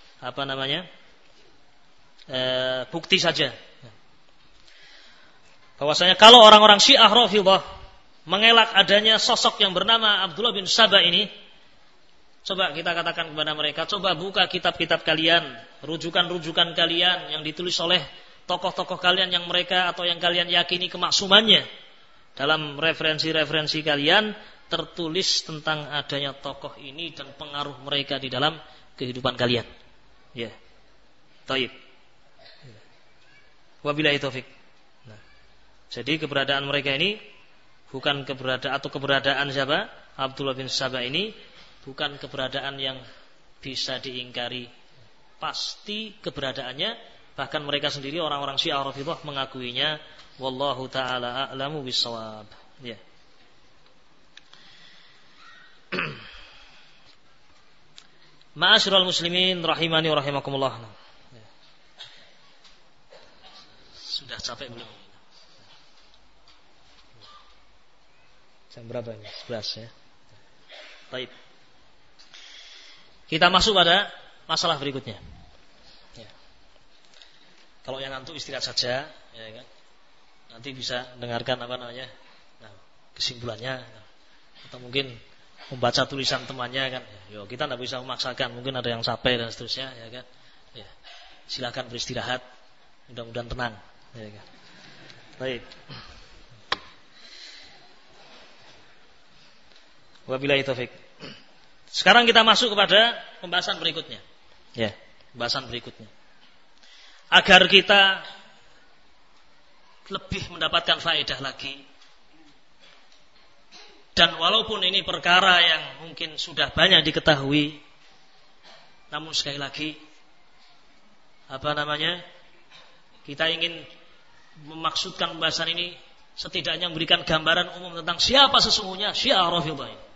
bukti saja. Bahwasanya kalau orang-orang Syiah Rafidhah mengelak adanya sosok yang bernama Abdullah bin Saba ini, coba kita katakan kepada mereka, coba buka kitab-kitab kalian, rujukan-rujukan kalian yang ditulis oleh tokoh-tokoh kalian yang mereka atau yang kalian yakini kemaksumannya. Dalam referensi-referensi kalian tertulis tentang adanya tokoh ini dan pengaruh mereka di dalam kehidupan kalian. Ya. Taib. Wabillahi taufik. Nah, jadi keberadaan mereka ini bukan keberadaan siapa? Abdullah bin Saba ini bukan keberadaan yang bisa diingkari. Pasti keberadaannya, bahkan mereka sendiri orang-orang Syiah Rafidhah mengakuinya. Wallahu taala a'lamu bissawab. Ya. Ma'asyiral muslimin rahimani wa rahimakumullah. Ya. Sudah capek belum? Jam berapa ini? 11 ya. Baik. Kita masuk pada masalah berikutnya. Ya. Kalau yang ngantuk istirahat saja, ya kan? Nanti bisa dengarkan kesimpulannya, atau mungkin membaca tulisan temannya kan. Yo, kita tidak bisa memaksakan, mungkin ada yang capek dan seterusnya, ya kan. Ya. Silakan beristirahat, mudah-mudahan tenang, ya kan. Baik. Wabillahi taufik. Sekarang kita masuk kepada pembahasan berikutnya. Ya, pembahasan berikutnya. Agar kita lebih mendapatkan faedah lagi. Dan walaupun ini perkara yang mungkin sudah banyak diketahui, namun sekali lagi kita ingin memaksudkan pembahasan ini setidaknya memberikan gambaran umum tentang siapa sesungguhnya Syiah Rafidhah ini.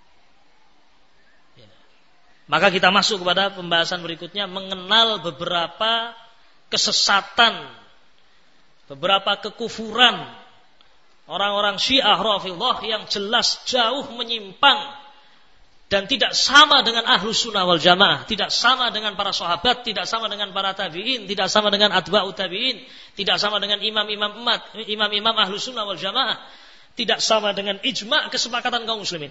Maka kita masuk kepada pembahasan berikutnya, mengenal beberapa kesesatan, beberapa kekufuran orang-orang Syiah Rafidhah yang jelas jauh menyimpang dan tidak sama dengan Ahlus Sunnah wal Jamaah, tidak sama dengan para sahabat, tidak sama dengan para tabi'in, tidak sama dengan atba'ut tabi'in, tidak sama dengan imam-imam Ahlus Sunnah wal Jamaah, tidak sama dengan ijma' kesepakatan kaum muslimin.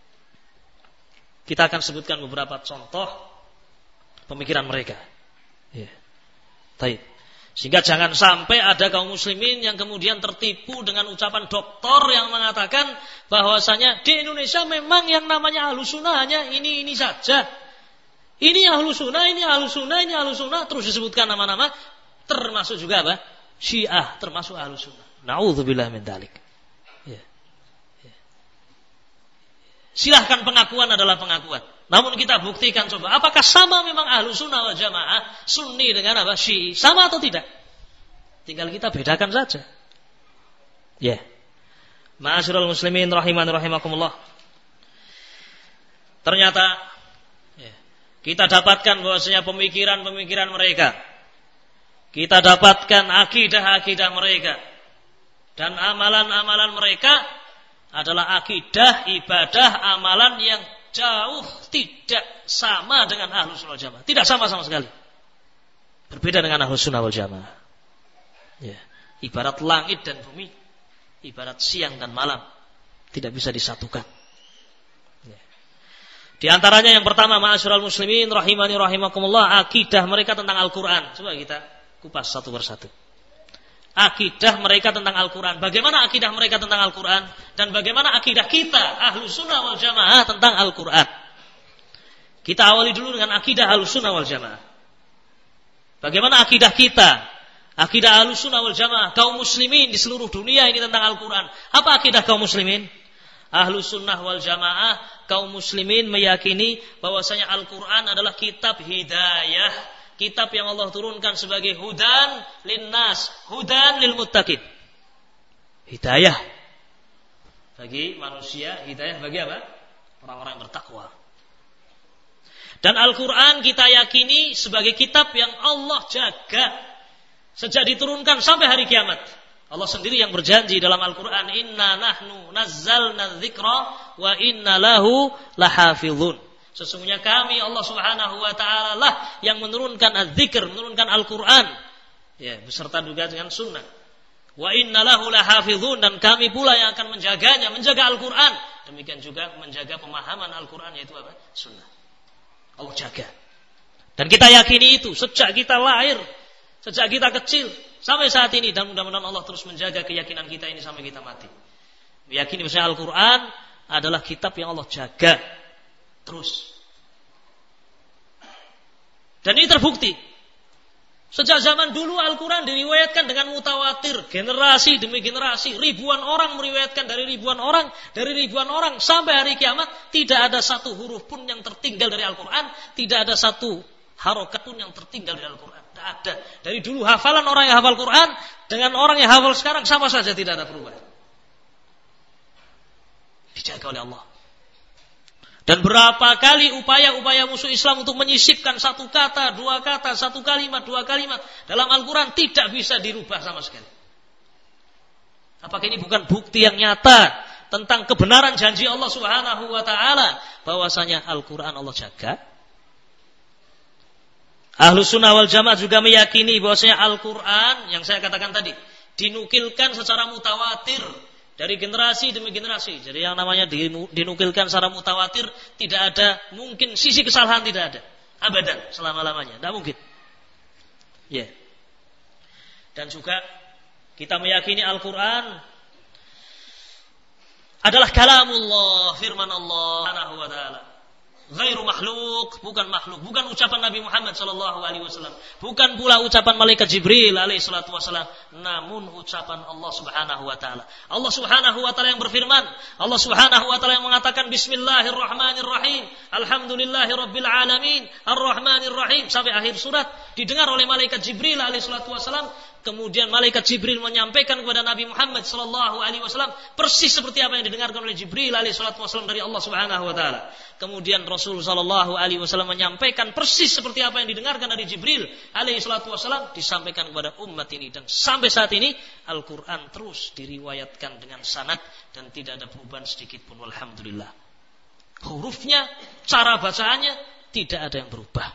Kita akan sebutkan beberapa contoh pemikiran mereka. Ya. Taib. Sehingga jangan sampai ada kaum muslimin yang kemudian tertipu dengan ucapan doktor yang mengatakan bahwasanya di Indonesia memang yang namanya Ahlus Sunnah hanya ini saja. Ini Ahlus Sunnah, ini Ahlus Sunnah, ini Ahlus Sunnah, terus disebutkan nama-nama, termasuk juga apa? Syiah, termasuk Ahlus Sunnah. Na'udzubillah min dzalik. Silahkan, pengakuan adalah pengakuan. Namun kita buktikan coba, apakah sama memang Ahlus Sunnah wal Jamaah Sunni dengan apa? Syi'i, sama atau tidak? Tinggal kita bedakan saja. Ya. Ma'asyiral muslimin rahimani rahimakumullah. Ternyata kita dapatkan bahwasanya pemikiran-pemikiran mereka, kita dapatkan akidah-akidah mereka, dan amalan-amalan mereka adalah akidah, ibadah, amalan yang jauh tidak sama dengan Ahlus Sunnah wal Jamaah. Tidak sama sekali. Berbeda dengan Ahlus Sunnah wal Jamaah. Ya. Ibarat langit dan bumi, ibarat siang dan malam, tidak bisa disatukan. Ya. Di antaranya yang pertama, ma'asyiral muslimin rahimani rahimakumullah, akidah mereka tentang Al-Quran. Coba kita kupas satu persatu. Akidah mereka tentang Al-Quran. Bagaimana akidah mereka tentang Al-Quran? Dan bagaimana akidah kita Ahlus Sunnah wal Jamaah tentang Al-Quran? Kita awali dulu dengan akidah Ahlus Sunnah wal Jamaah. Bagaimana akidah kita Akidah Ahlussunnah wal Jamaah, kaum muslimin di seluruh dunia ini tentang Al-Quran. Apa akidah kaum muslimin? Ahlussunnah wal Jamaah, kaum muslimin meyakini bahwasanya Al-Quran adalah kitab hidayah, kitab yang Allah turunkan sebagai hudan linnas, hudan lil muttaqin. Hidayah bagi manusia, hidayah bagi apa? Orang-orang yang bertakwa. Dan Al-Quran kita yakini sebagai kitab yang Allah jaga sejak diturunkan sampai hari kiamat. Allah sendiri yang berjanji dalam Al-Quran, inna nahnu nazzalna dzikra wa inna lahu lahafizun. Sesungguhnya kami Allah Subhanahu wa taala lah yang menurunkan az-dzikr, menurunkan Al-Quran, ya, beserta juga dengan sunnah. Wa inna lahu lahafizun, dan kami pula yang akan menjaganya, menjaga Al-Quran. Demikian juga menjaga pemahaman Al-Quran, yaitu apa? Sunnah. Allah jaga. Dan kita yakini itu sejak kita lahir, sejak kita kecil sampai saat ini, dan mudah-mudahan Allah terus menjaga keyakinan kita ini sampai kita mati. Meyakini bahwa Al-Quran adalah kitab yang Allah jaga terus. Dan ini terbukti. Sejak zaman dulu Al-Quran diriwayatkan dengan mutawatir, generasi demi generasi, ribuan orang meriwayatkan dari ribuan orang, sampai hari kiamat tidak ada satu huruf pun yang tertinggal dari Al-Quran, tidak ada satu harokat pun yang tertinggal dari Al-Quran. Tidak ada. Dari dulu hafalan orang yang hafal Quran dengan orang yang hafal sekarang sama saja, tidak ada perubahan. Dijaga oleh Allah. Dan berapa kali upaya-upaya musuh Islam untuk menyisipkan satu kata, dua kata, satu kalimat, dua kalimat dalam Al-Quran tidak bisa dirubah sama sekali. Apakah ini bukan bukti yang nyata tentang kebenaran janji Allah Subhanahu wa taala bahwasanya Al-Quran Allah jaga? Ahlussunnah wal Jamaah juga meyakini bahwasanya Al-Quran yang saya katakan tadi dinukilkan secara mutawatir dari generasi demi generasi. Jadi yang namanya dinukilkan secara mutawatir tidak ada mungkin sisi kesalahan, tidak ada. Abadan, selama-lamanya. Tidak mungkin. Ya. Yeah. Dan juga kita meyakini Al-Quran adalah kalamullah, firman Allah Subhanahu wa taala. Ghairu makhluk, bukan makhluk, bukan ucapan Nabi Muhammad sallallahu alaihi wasallam, bukan pula ucapan malaikat Jibril alaihi salatu wasallam, namun ucapan Allah Subhanahu wa taala. Allah Subhanahu wa taala yang berfirman, Allah Subhanahu wa taala yang mengatakan bismillahirrahmanirrahim, alhamdulillahirabbil alamin, arrahmanirrahim sampai akhir surat, didengar oleh malaikat Jibril alaihi salatu wasallam. Kemudian malaikat Jibril menyampaikan kepada Nabi Muhammad sallallahu alaihi wasallam persis seperti apa yang didengarkan oleh Jibril alaihi salatu wasallam dari Allah Subhanahu wa taala. Kemudian Rasul sallallahu alaihi wasallam menyampaikan persis seperti apa yang didengarkan dari Jibril alaihi salatu wasallam disampaikan kepada umat ini, dan sampai saat ini Al-Qur'an terus diriwayatkan dengan sanad dan tidak ada perubahan sedikit pun, alhamdulillah. Hurufnya, cara bacaannya tidak ada yang berubah.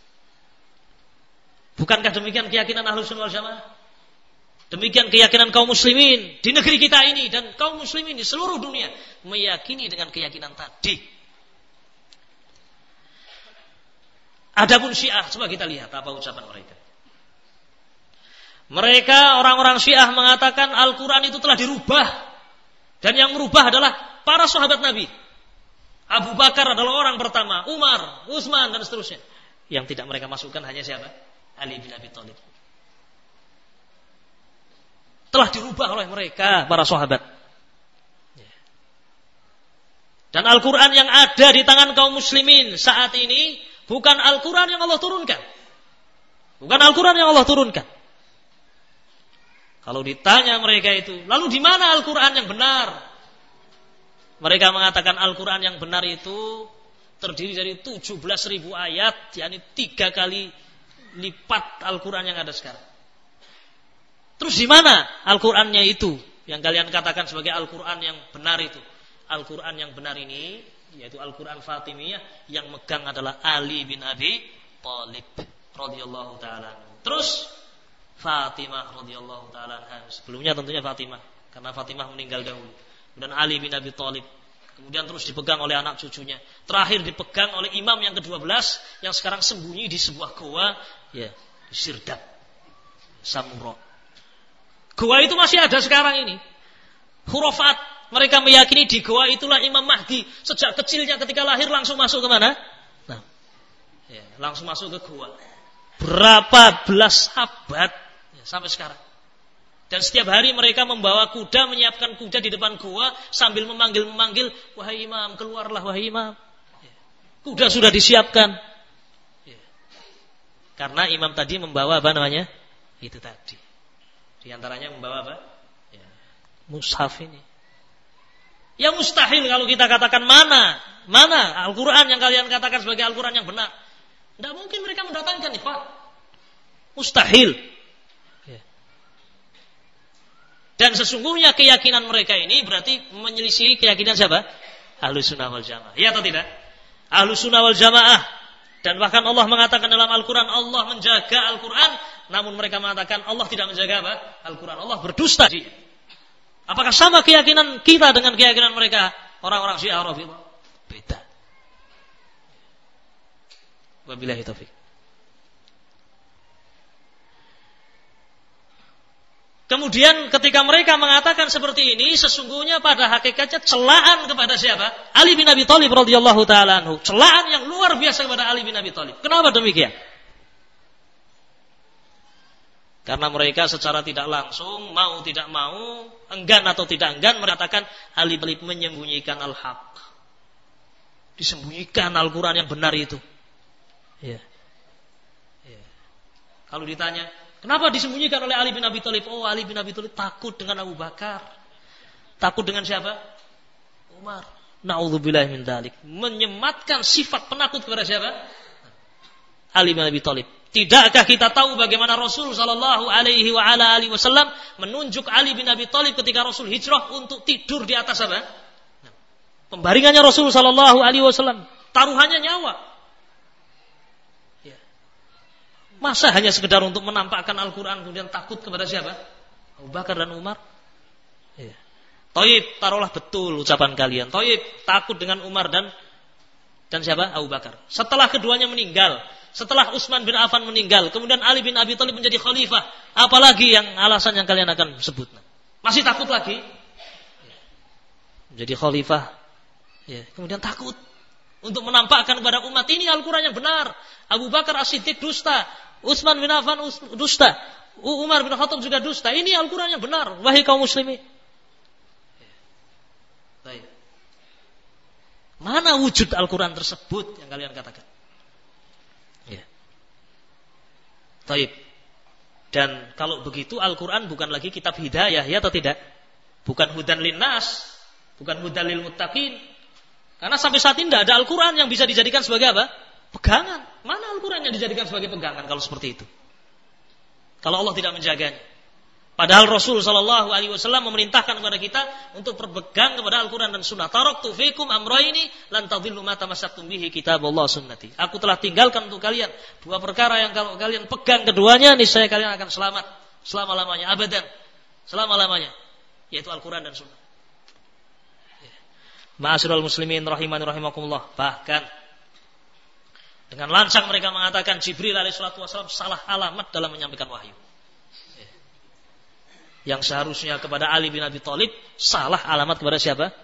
Bukankah demikian keyakinan Ahlussunnah wal Jamaah? Demikian keyakinan kaum muslimin di negeri kita ini, dan kaum muslimin di seluruh dunia meyakini dengan keyakinan tadi. Adapun Syiah, coba kita lihat apa ucapan mereka. Mereka orang-orang Syiah mengatakan Al-Quran itu telah dirubah, dan yang merubah adalah para sahabat Nabi. Abu Bakar adalah orang pertama, Umar, Utsman, dan seterusnya. Yang tidak mereka masukkan hanya siapa? Ali bin Abi Thalib. Telah dirubah oleh mereka, para sahabat. Dan Al-Quran yang ada di tangan kaum muslimin saat ini bukan Al-Quran yang Allah turunkan. Bukan Al-Quran yang Allah turunkan. Kalau ditanya mereka itu, lalu di mana Al-Quran yang benar? Mereka mengatakan Al-Quran yang benar itu terdiri dari 17.000 ayat, yakni 3 kali lipat Al-Quran yang ada sekarang. Terus di mana Al-Qurannya itu yang kalian katakan sebagai Al-Quran yang benar itu? Al-Quran yang benar ini yaitu Al-Quran Fatimiyah, yang megang adalah Ali bin Abi Thalib radhiyallahu taala. Terus Fatimah radhiyallahu taala. Sebelumnya tentunya Fatimah, karena Fatimah meninggal dahulu. Dan Ali bin Abi Thalib. Kemudian terus dipegang oleh anak cucunya. Terakhir dipegang oleh imam yang ke-12 yang sekarang sembunyi di sebuah goa, ya, di Sirdap, Samura. Goa itu masih ada sekarang ini. Khurafat, mereka meyakini di goa itulah Imam Mahdi. Sejak kecilnya ketika lahir langsung masuk ke mana? Nah, ya, langsung masuk ke goa. Berapa belas abad, ya, sampai sekarang. Dan setiap hari mereka membawa kuda, menyiapkan kuda di depan gua sambil memanggil, wahai imam, keluarlah wahai imam. Kuda sudah disiapkan. Karena imam tadi membawa apa namanya? Itu tadi. Di antaranya membawa apa? Mushaf ini. Ya mustahil kalau kita katakan mana Al-Quran yang kalian katakan sebagai Al-Quran yang benar. Tidak mungkin mereka mendatangkan, Pak. Mustahil. Dan sesungguhnya keyakinan mereka ini berarti menyelisihi keyakinan siapa? Ahlus Sunnah wal Jamaah. Ya atau tidak? Ahlus Sunnah wal Jamaah. Dan bahkan Allah mengatakan dalam Al-Quran, Allah menjaga Al-Quran. Namun mereka mengatakan Allah tidak menjaga apa? Al-Quran. Allah berdusta. Apakah sama keyakinan kita dengan keyakinan mereka? Orang-orang Syiah Rafidhah? Beda. Wabillahi taufik. Kemudian ketika mereka mengatakan seperti ini, sesungguhnya pada hakikatnya celaan kepada siapa? Ali bin Abi Thalib radhiyallahu taala anhu. Celaan yang luar biasa kepada Ali bin Abi Thalib. Kenapa demikian? Karena mereka secara tidak langsung, mau tidak mau, enggan atau tidak enggan, mengatakan Ali bin Abi Thalib menyembunyikan al-haq. Disembunyikan Al-Quran yang benar itu. Ya. Kalau ditanya, kenapa disembunyikan oleh Ali bin Abi Thalib? Oh, Ali bin Abi Thalib takut dengan Abu Bakar. Takut dengan siapa? Umar. Na'udzubillahi min dzalik. Menyematkan sifat penakut kepada siapa? Ali bin Abi Thalib. Tidakkah kita tahu bagaimana Rasul sallallahu alaihi wasallam menunjuk Ali bin Abi Thalib ketika Rasul hijrah untuk tidur di atas apa? Pembaringannya Rasul sallallahu alaihi wasallam, taruhannya nyawa. Masa hanya sekedar untuk menampakkan Al-Quran kemudian takut kepada siapa? Abu Bakar dan Umar. Thayyib, taruhlah betul ucapan kalian. Thayyib, takut dengan Umar dan siapa? Abu Bakar. Setelah keduanya meninggal, setelah Utsman bin Affan meninggal, kemudian Ali bin Abi Thalib menjadi khalifah. Apalagi yang alasan yang kalian akan sebut? Masih takut lagi? Menjadi khalifah. Kemudian takut untuk menampakkan kepada umat ini Al-Quran yang benar. Abu Bakar As-Siddiq dusta, Utsman bin Affan dusta, Umar bin Khattab juga dusta. Ini Al-Quran yang benar, wahai kaum muslimin. Baik. Mana wujud Al-Quran tersebut yang kalian katakan? Baik. Dan kalau begitu Al-Quran bukan lagi kitab hidayah, ya atau tidak? Bukan hudan linnas, bukan hudan lil muttaqin. Karena sampai saat ini tidak ada Al-Quran yang bisa dijadikan sebagai apa? Pegangan. Mana Al-Quran yang dijadikan sebagai pegangan kalau seperti itu? Kalau Allah tidak menjaganya. Padahal Rasul sallallahu alaihi wasallam memerintahkan kepada kita untuk berpegang kepada Al-Quran dan Sunnah. Taraktu fikum amrayni lan tadhillu ma tamassaktum bihi kitaballah sunnati. Aku telah tinggalkan untuk kalian dua perkara yang kalau kalian pegang keduanya niscaya kalian akan selamat selama-lamanya, abadan. Selama-lamanya, yaitu Al-Quran dan Sunnah. Ma'asyiral muslimin rahimani rahimakumullah. Bahkan dengan lancang mereka mengatakan Jibril alaihi salatu wasallam salah alamat dalam menyampaikan wahyu. Yang seharusnya kepada Ali bin Abi Thalib, salah alamat kepada siapa?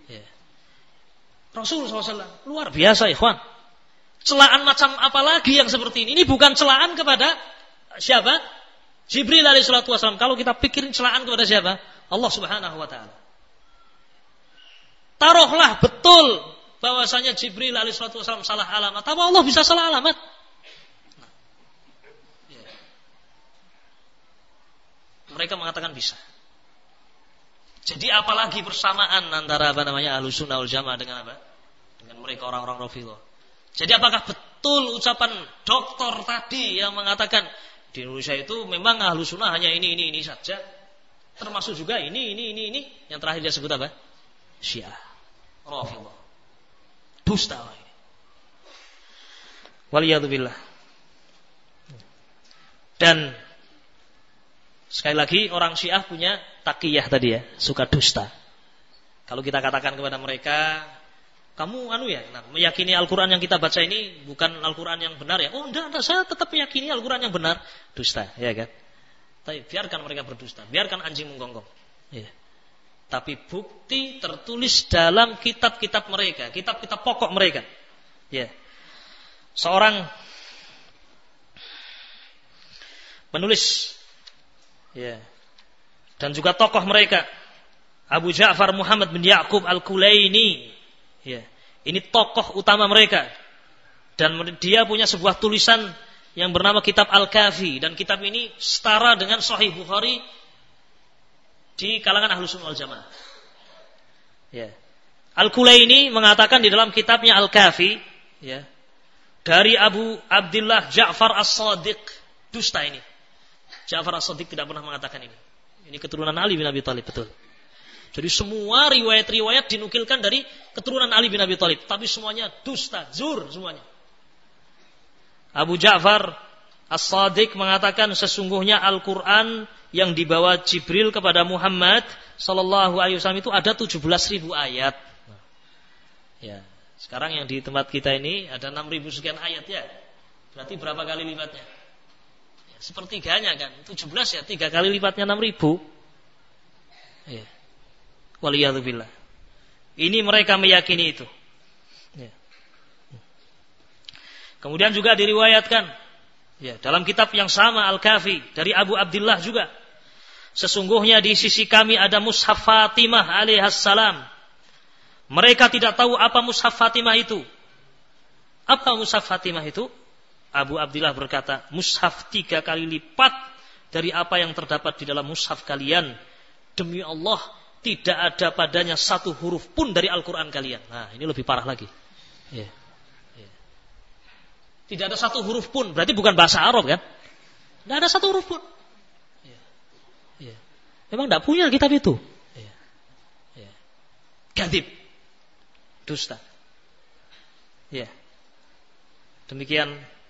Rasul SAW. Luar biasa, ikhwan. Celaan macam apa lagi yang seperti ini? Ini bukan celaan kepada siapa? Jibril alaihi salatu wasallam. Kalau kita pikirin celaan kepada siapa? Allah Subhanahu wa taala. Taruhlah betul bahwasanya Jibril alaihi salatu wasallam salah alamat. Apa Allah bisa salah alamat? Mereka mengatakan bisa. Jadi apalagi persamaan antara Ahlus Sunnah wal Jamaah dengan apa? Dengan mereka orang-orang Rafidhah. Jadi apakah betul ucapan doktor tadi yang mengatakan di Indonesia itu memang Ahlus Sunnah hanya ini saja? Termasuk juga ini. Yang terakhir dia sebut apa? Syiah. Rafidhah. Dusta lagi. Waliyadzubillah. Dan sekali lagi orang Syiah punya taqiyah tadi ya, suka dusta. Kalau kita katakan kepada mereka, kamu meyakini Al-Quran yang kita baca ini bukan Al-Quran yang benar ya? Oh enggak, saya tetap meyakini Al-Quran yang benar. Dusta, ya kan? Tapi biarkan mereka berdusta, biarkan anjing menggonggong. Ya. Tapi bukti tertulis dalam kitab-kitab mereka, kitab-kitab pokok mereka. Ya. Seorang penulis Ya. Dan juga tokoh mereka Abu Ja'far Muhammad bin Ya'qub Al-Kulaini. Ya. Ini tokoh utama mereka. Dan dia punya sebuah tulisan yang bernama Kitab Al-Kafi, dan kitab ini setara dengan Sahih Bukhari di kalangan Ahlus Sunnah wal Jamaah. Ya. Al-Kulaini mengatakan di dalam kitabnya Al-Kafi, ya, dari Abu Abdullah Ja'far As-Shadiq, dusta ini. Ja'far As-Shadiq tidak pernah mengatakan ini. Ini keturunan Ali bin Abi Thalib, betul. Jadi semua riwayat-riwayat dinukilkan dari keturunan Ali bin Abi Thalib, tapi semuanya dusta, zur semuanya. Abu Ja'far As-Shadiq mengatakan sesungguhnya Al-Quran yang dibawa Jibril kepada Muhammad sallallahu alaihi wasallam itu ada 17.000 ayat. Ya, sekarang yang di tempat kita ini ada 6.000 sekian ayat ya. Berarti berapa kali lipatnya? Ya, sepertiganya kan. 17 ya, 3 kali lipatnya 6.000. Ya. Waliyadzubillah. Ini mereka meyakini itu. Ya. Kemudian juga diriwayatkan ya, dalam kitab yang sama Al-Kafi dari Abu Abdullah juga. Sesungguhnya di sisi kami ada mushaf Fatimah alaihassalam. Mereka tidak tahu apa mushaf Fatimah itu. Apa mushaf Fatimah itu? Abu Abdullah berkata, mushaf 3 kali lipat dari apa yang terdapat di dalam mushaf kalian. Demi Allah, tidak ada padanya satu huruf pun dari Al-Quran kalian. Nah, ini lebih parah lagi. Ya. Ya. Tidak ada satu huruf pun. Berarti bukan bahasa Arab kan? Tidak ada satu huruf pun. Ya. Ya. Memang tidak punya kitab itu. Ya. Ya. Gantip. Dusta. Ya. Demikian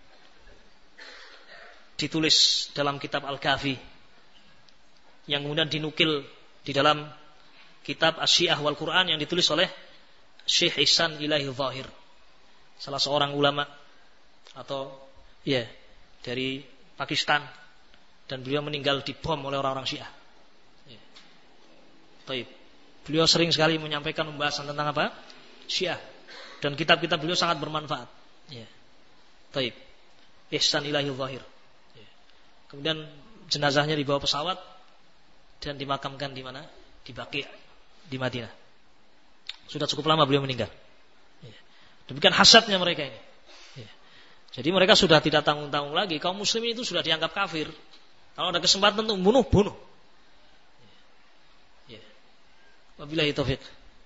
ditulis dalam kitab Al-Kafi yang kemudian dinukil di dalam kitab Asy-Syiah wal Quran yang ditulis oleh Syekh Ihsan Ilahi Zahir, salah seorang ulama atau ya dari Pakistan, dan beliau meninggal dibom oleh orang-orang Syiah. Ya. Baik. Beliau sering sekali menyampaikan pembahasan tentang apa? Syiah, dan kitab-kitab beliau sangat bermanfaat. Ya. Baik. Ihsan Ilahi Zahir. Ya. Kemudian jenazahnya dibawa pesawat dan dimakamkan di mana? Di Baqi' di Madinah. Sudah cukup lama beliau meninggal. Ya. Demikian hasadnya mereka ini. Ya. Jadi mereka sudah tidak tanggung-tanggung lagi. Kaum muslimin itu sudah dianggap kafir. Kalau ada kesempatan untuk bunuh. Ya. Wabillahi taufik.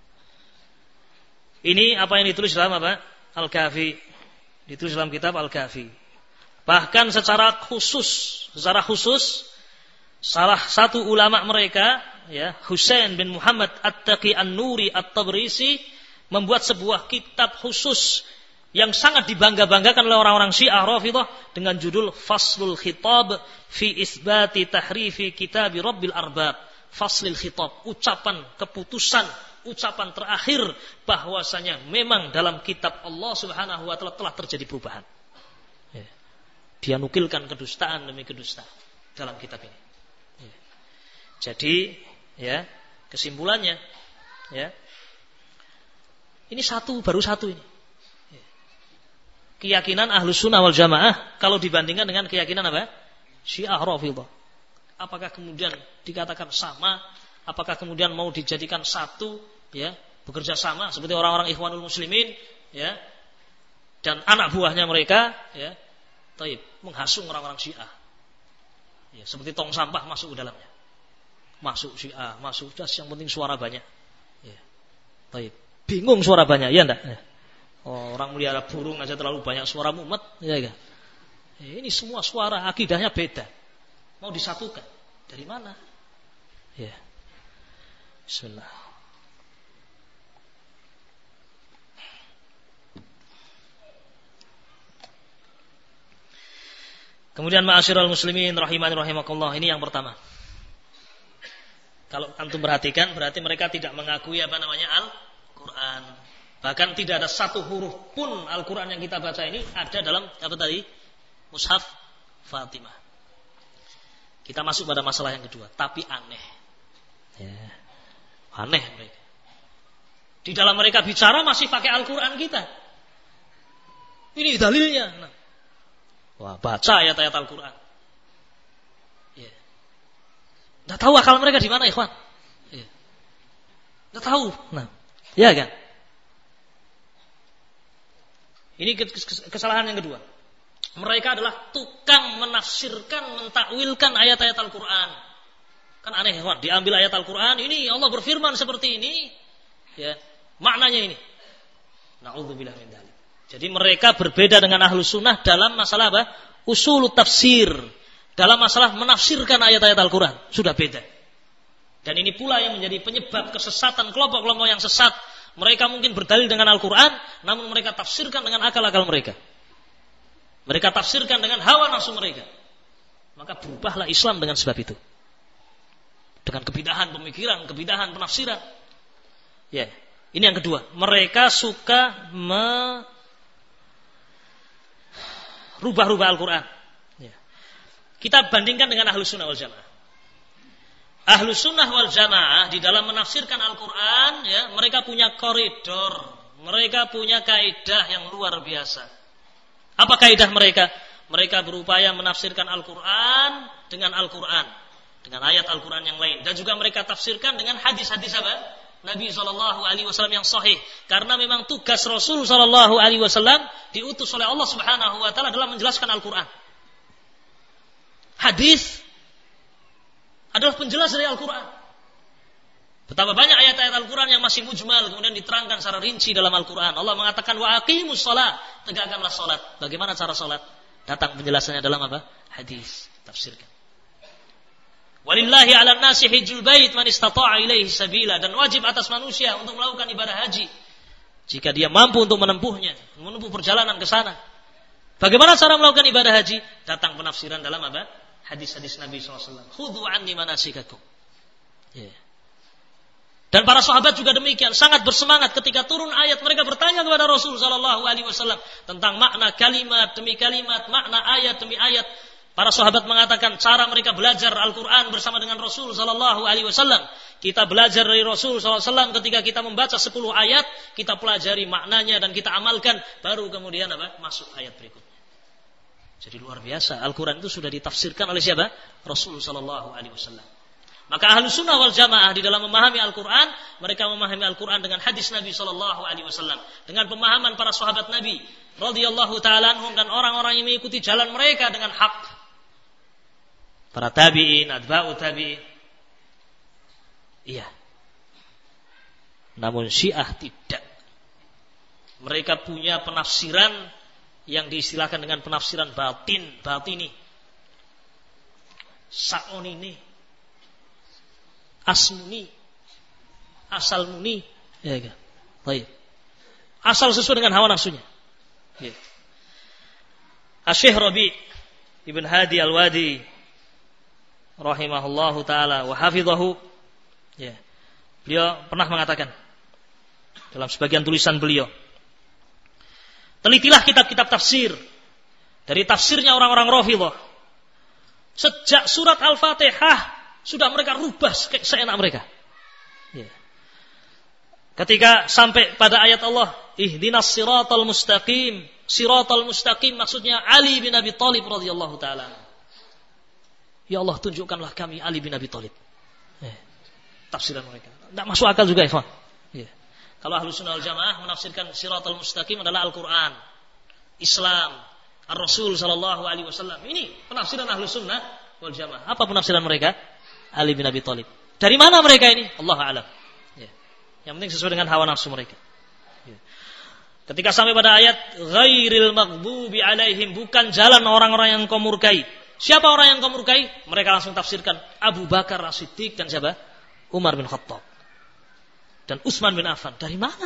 Ini apa yang ditulis dalam apa? Al-Kafi. Ditulis dalam kitab Al-Kafi. Bahkan secara khusus salah satu ulama mereka, ya, Husain bin Muhammad At-Taqi An-Nuri At-Tabrisi, membuat sebuah kitab khusus yang sangat dibangga-banggakan oleh orang-orang Syiah Rafidhah dengan judul Faslul Khitab fi Isbati Tahrifi Kitabi Rabbil Arbab. Faslul Khitab, ucapan keputusan, ucapan terakhir bahwasanya memang dalam kitab Allah Subhanahu wa taala telah terjadi perubahan. Ya. Dia nukilkan kedustaan demi kedustaan dalam kitab ini. Ya. Jadi, ya, kesimpulannya, ya, ini baru satu ini. Ya. Keyakinan Ahlus Sunnah wal Jamaah kalau dibandingkan dengan keyakinan apa? Syiah Rafidhah. Apakah kemudian dikatakan sama? Apakah kemudian mau dijadikan satu, ya, bekerja sama seperti orang-orang Ikhwanul Muslimin, ya, dan anak buahnya mereka, ya, taib, menghasung orang-orang Syiah, ya, seperti tong sampah masuk ke dalamnya, masuk Syiah, masuk das, yang penting suara banyak, ya, taib, bingung suara banyak, ya enggak? Ya. Oh, orang melihara burung aja terlalu banyak suara mumet, ya kan? Ya, ini semua suara akidahnya beda, mau disatukan dari mana? Ya. Bismillah. Kemudian ma'asyiral muslimin rahimani rahimakumullah, ini yang pertama. Kalau antum perhatikan, berarti mereka tidak mengakui apa namanya Al-Quran. Bahkan tidak ada satu huruf pun Al-Quran yang kita baca ini ada dalam apa tadi? Mushaf Fatimah. Kita masuk pada masalah yang kedua, tapi aneh. Ya. Aneh mereka. Di dalam mereka bicara masih pakai Al-Quran kita. Ini dalilnya. Nah. Wah, baca ayat-ayat Al-Quran. Ya. Enggak tahu akal mereka di mana, ikhwan. Enggak tahu. Nah, ya kan? Ini kesalahan yang kedua. Mereka adalah tukang menafsirkan, mentakwilkan ayat-ayat Al-Qur'an. Kan aneh, ikhwan. Diambil ayat Al-Qur'an, ini Allah berfirman seperti ini, ya. Maknanya ini. Na'udzubillah min dzalik. Jadi mereka berbeda dengan Ahlus Sunnah dalam masalah apa? Usul tafsir. Dalam masalah menafsirkan ayat-ayat Al-Qur'an. Sudah beda. Dan ini pula yang menjadi penyebab kesesatan kelompok-kelompok yang sesat. Mereka mungkin berdalil dengan Al-Quran, namun mereka tafsirkan dengan akal-akal mereka. Mereka tafsirkan dengan hawa nafsu mereka. Maka berubahlah Islam dengan sebab itu. Dengan kebidahan pemikiran, kebidahan penafsiran. Ya, ini yang kedua. Mereka suka merubah-rubah Al-Quran. Ya. Kita bandingkan dengan Ahlus Sunnah wal Jamaah. Ahlus Sunnah wal Jamaah di dalam menafsirkan Al-Quran, ya, mereka punya koridor, mereka punya kaidah yang luar biasa. Apa kaidah mereka? Mereka berupaya menafsirkan Al-Quran dengan Al-Quran, dengan ayat Al-Quran yang lain, dan juga mereka tafsirkan dengan hadis-hadis apa? Nabi SAW yang sahih. Karena memang tugas Rasul SAW diutus oleh Allah Subhanahu Wa Taala dalam menjelaskan Al-Quran. Hadis adalah penjelas dari Al-Quran. Betapa banyak ayat-ayat Al-Quran yang masih mujmal, kemudian diterangkan secara rinci dalam Al-Quran. Allah mengatakan, wa aqimus shalah, tegakkanlah salat. Bagaimana cara salat? Datang penjelasannya dalam apa? Hadis. Tafsirkan. Walillahi 'alan nasi hijjul bait man istata'a ilaihi sabila, dan wajib atas manusia untuk melakukan ibadah haji jika dia mampu untuk menempuhnya, menempuh perjalanan ke sana. Bagaimana cara melakukan ibadah haji? Datang penafsiran dalam apa? Hadis-hadis Nabi SAW. Khudhu anni manasikakum. Yeah. Dan para sahabat juga demikian, sangat bersemangat ketika turun ayat, mereka bertanya kepada Rasul SAW tentang makna kalimat demi kalimat, makna ayat demi ayat. Para sahabat mengatakan cara mereka belajar Al-Quran bersama dengan Rasul SAW. Kita belajar dari Rasul SAW ketika kita membaca 10 ayat, kita pelajari maknanya dan kita amalkan, baru kemudian apa? Masuk ayat berikutnya. Jadi luar biasa, Al-Quran itu sudah ditafsirkan oleh siapa? Rasul SAW. Maka Ahlus Sunnah wal Jamaah di dalam memahami Al-Quran, mereka memahami Al-Quran dengan hadis Nabi SAW, dengan pemahaman para sahabat Nabi radhiyallahu ta'ala anhum, dan orang-orang yang mengikuti jalan mereka dengan hak. Para tabi'in, atba'u tabi'in. Iya. Namun Syiah tidak. Mereka punya penafsiran yang diistilahkan dengan penafsiran batini, sa'onini, asmuni, asalmuni, ya kan? Baik. Asal sesuai dengan hawa nafsunya. Ya. Asy-Syaikh Rabi' Ibn Hadi Al-Wadi rahimahullahu taala wa hafidhahu, ya. Beliau pernah mengatakan dalam sebagian tulisan beliau, telitilah kitab-kitab tafsir dari tafsirnya orang-orang Rafidhah. Sejak surat Al-Fatihah sudah mereka rubah seenak mereka. Ya. Ketika sampai pada ayat Allah, ihdinas siratal mustaqim. Siratal mustaqim maksudnya Ali bin Abi Thalib radhiyallahu taala. Ya Allah, tunjukkanlah kami Ali bin Abi Thalib. Ya. Tafsiran mereka tidak masuk akal juga, ikhwan. Ya. Kalau Ahlus Sunnah wal Jamaah menafsirkan Siratal Mustaqim adalah Al-Quran, Islam, Ar-Rasul sallallahu alaihi wasallam. Ini penafsiran Ahlus Sunnah wal Jamaah. Apa penafsiran mereka? Ali bin Abi Thalib. Dari mana mereka ini? Allahu a'lam. Ya. Yang penting sesuai dengan hawa nafsu mereka. Ya. Ketika sampai pada ayat ghairil maghdubi alaihim, bukan jalan orang-orang yang kau murkai. Siapa orang yang kau murkai? Mereka langsung tafsirkan Abu Bakar As-Siddiq dan siapa? Umar bin Khattab dan Utsman bin Affan. Dari mana?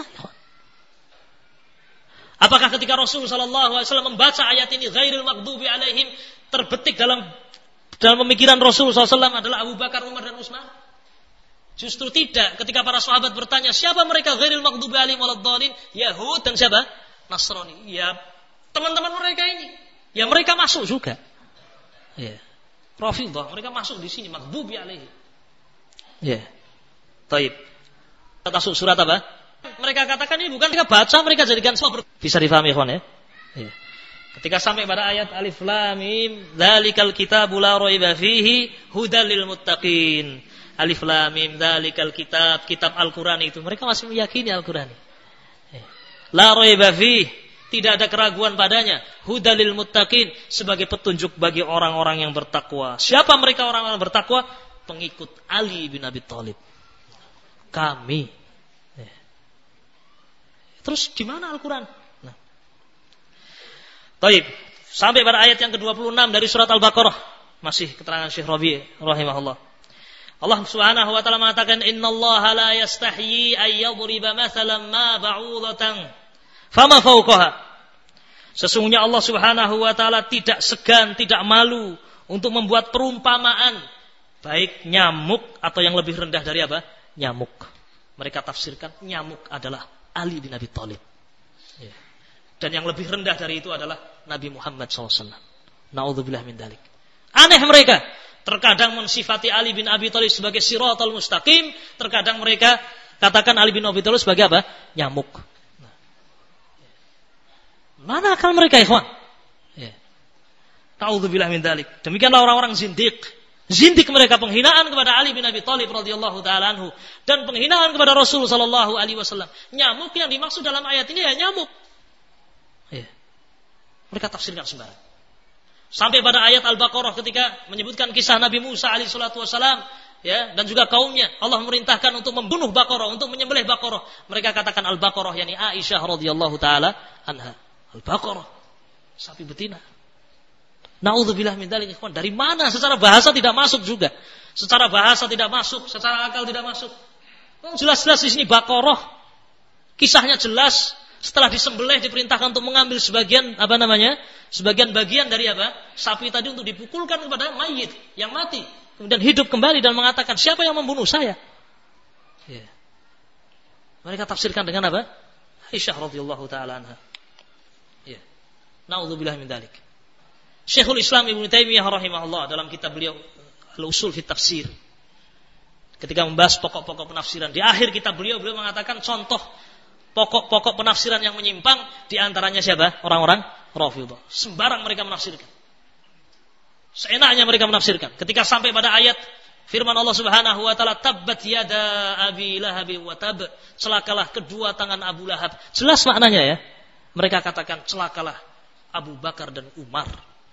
Apakah ketika Rasul SAW membaca ayat ini ghairil maghdubi alaihim, terbetik dalam pemikiran Rasul SAW adalah Abu Bakar, Umar dan Utsman? Justru tidak. Ketika para sahabat bertanya, siapa mereka ghairil maghdubi alaihim waladdallin? Yahud dan siapa? Nasrani. Ya, teman-teman mereka ini. Ya, mereka masuk juga. Ya. Rafidhah, mereka masuk di sini maghdubi alaihim. Ya. Taib. Masuk surat apa? Mereka katakan ini bukan mereka baca, mereka jadikan semua bisa difahami, ikhwan, ya. Ya. Ketika sampai pada ayat Alif Lam Mim, dzalikal kitabu la raiba fihi hudal lil muttaqin. Alif Lam Mim, dzalikal kitab, kitab Al-Qur'an itu. Mereka masih meyakini Al-Qur'an. La raiba fihi, tidak ada keraguan padanya. Hudal lil muttaqin, sebagai petunjuk bagi orang-orang yang bertakwa. Siapa mereka orang-orang bertakwa? Pengikut Ali bin Abi Thalib. Kami. Terus di mana Al-Qur'an? Baik, sampai pada ayat yang ke-26 dari surat Al-Baqarah, masih keterangan Syekh Rabi' rahimahullah. Allah Subhanahu wa taala mengatakan, "Innallaha la yastahyi ay yadriba mathalan ma ba'udatan fama fawqaha." Sesungguhnya Allah Subhanahu wa taala tidak segan, tidak malu untuk membuat perumpamaan baik nyamuk atau yang lebih rendah dari apa? Nyamuk. Mereka tafsirkan nyamuk adalah Ali bin Abi Thalib. Dan yang lebih rendah dari itu adalah Nabi Muhammad SAW. Na'udzubillah min dzalik. Aneh mereka. Terkadang mensifati Ali bin Abi Thalib sebagai siratal mustaqim. Terkadang mereka katakan Ali bin Abi Thalib sebagai apa? Nyamuk. Mana akal mereka, ikhwan? Na'udzubillah min dzalik. Demikianlah orang-orang zindiq. Zindik mereka, penghinaan kepada Ali bin Abi Thalib radhiyallahu taala anhu dan penghinaan kepada Rasul sallallahu alaihi wasallam. Nyamuk yang dimaksud dalam ayat ini ya nyamuk. Mereka tafsirkan sembarang. Sampai pada ayat Al-Baqarah ketika menyebutkan kisah Nabi Musa alaihi salatu wasalam, ya, dan juga kaumnya, Allah memerintahkan untuk membunuh Baqarah, untuk menyembelih Baqarah. Mereka katakan Al-Baqarah, yakni Aisyah radhiyallahu taala anha. Al-Baqarah, sapi betina. Na'udzubillah min dzalik, ikhwan. Dari mana? Secara bahasa tidak masuk juga. Secara bahasa tidak masuk, secara akal tidak masuk. Jelas-jelas di sini Baqarah. Kisahnya jelas. Setelah disembelih diperintahkan untuk mengambil sebagian sebagian bagian dari sapi tadi untuk dipukulkan kepada mayit yang mati, kemudian hidup kembali dan mengatakan siapa yang membunuh saya? Mereka tafsirkan dengan apa? Aisyah radhiyallahu taala anha. Na'udzubillah min dzalik. Syekhul Islam Ibnu Taimiyah rahimahullah dalam kitab beliau Al-Usul fi Tafsir, ketika membahas pokok-pokok penafsiran, di akhir kitab beliau mengatakan contoh pokok-pokok penafsiran yang menyimpang, di antaranya siapa? Orang-orang Rafidhah. Sembarang mereka menafsirkan. Seenaknya mereka menafsirkan. Ketika sampai pada ayat firman Allah Subhanahu wa taala, tabbat yada abi lahab wa tab, celakalah kedua tangan Abu Lahab. Jelas maknanya ya. Mereka katakan celakalah Abu Bakar dan Umar.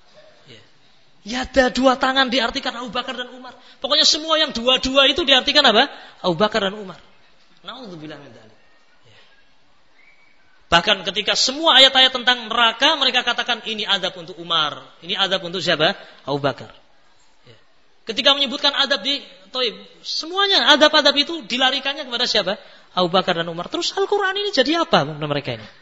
Yada dua tangan diartikan Abu Bakar dan Umar. Pokoknya semua yang dua-dua itu diartikan apa? Abu Bakar dan Umar. Na'udzubillah min dzalik. Bahkan ketika semua ayat-ayat tentang neraka, mereka katakan ini azab untuk Umar, ini azab untuk siapa? Abu Bakar. Ketika menyebutkan azab di Thaib, semuanya azab-azab itu dilarikannya kepada siapa? Abu Bakar dan Umar. Terus Al-Quran ini jadi apa menurut mereka ini?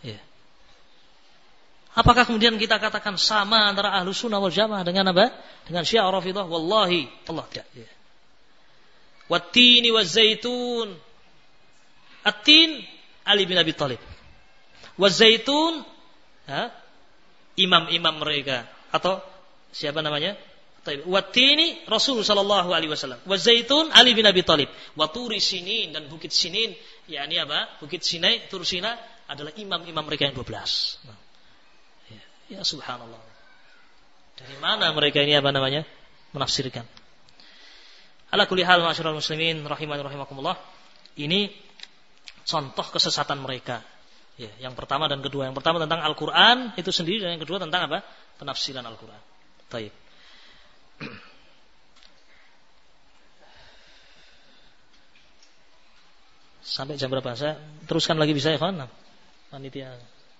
Apakah kemudian kita katakan sama antara Ahlus Sunnah wal Jamaah dengan apa? Dengan Syiah Rafidhah? Wallahi, Allah tidak. Wat-tini waz-zaitun. At-tin Ali bin Abi Thalib. Wazaitun, imam-imam mereka, atau siapa namanya? Watini Rasul sallallahu alaihi wasallam. Wazaitun Ali bin Abi Thalib. Waturi Sinin, dan bukit Sinin, yakni apa? Bukit Sinai, Tur Sina adalah imam-imam mereka yang 12. Ya subhanallah. Dari mana mereka ini menafsirkan? Ala kulli hal ma'asyiral muslimin rahimani rahimakumullah. Ini contoh kesesatan mereka. Yang pertama dan kedua. Yang pertama tentang Al-Quran itu sendiri, dan yang kedua tentang apa? Penafsiran Al-Quran. Baik. Sampai jam berapa? Saya teruskan lagi bisa ya, kawan? Panitia.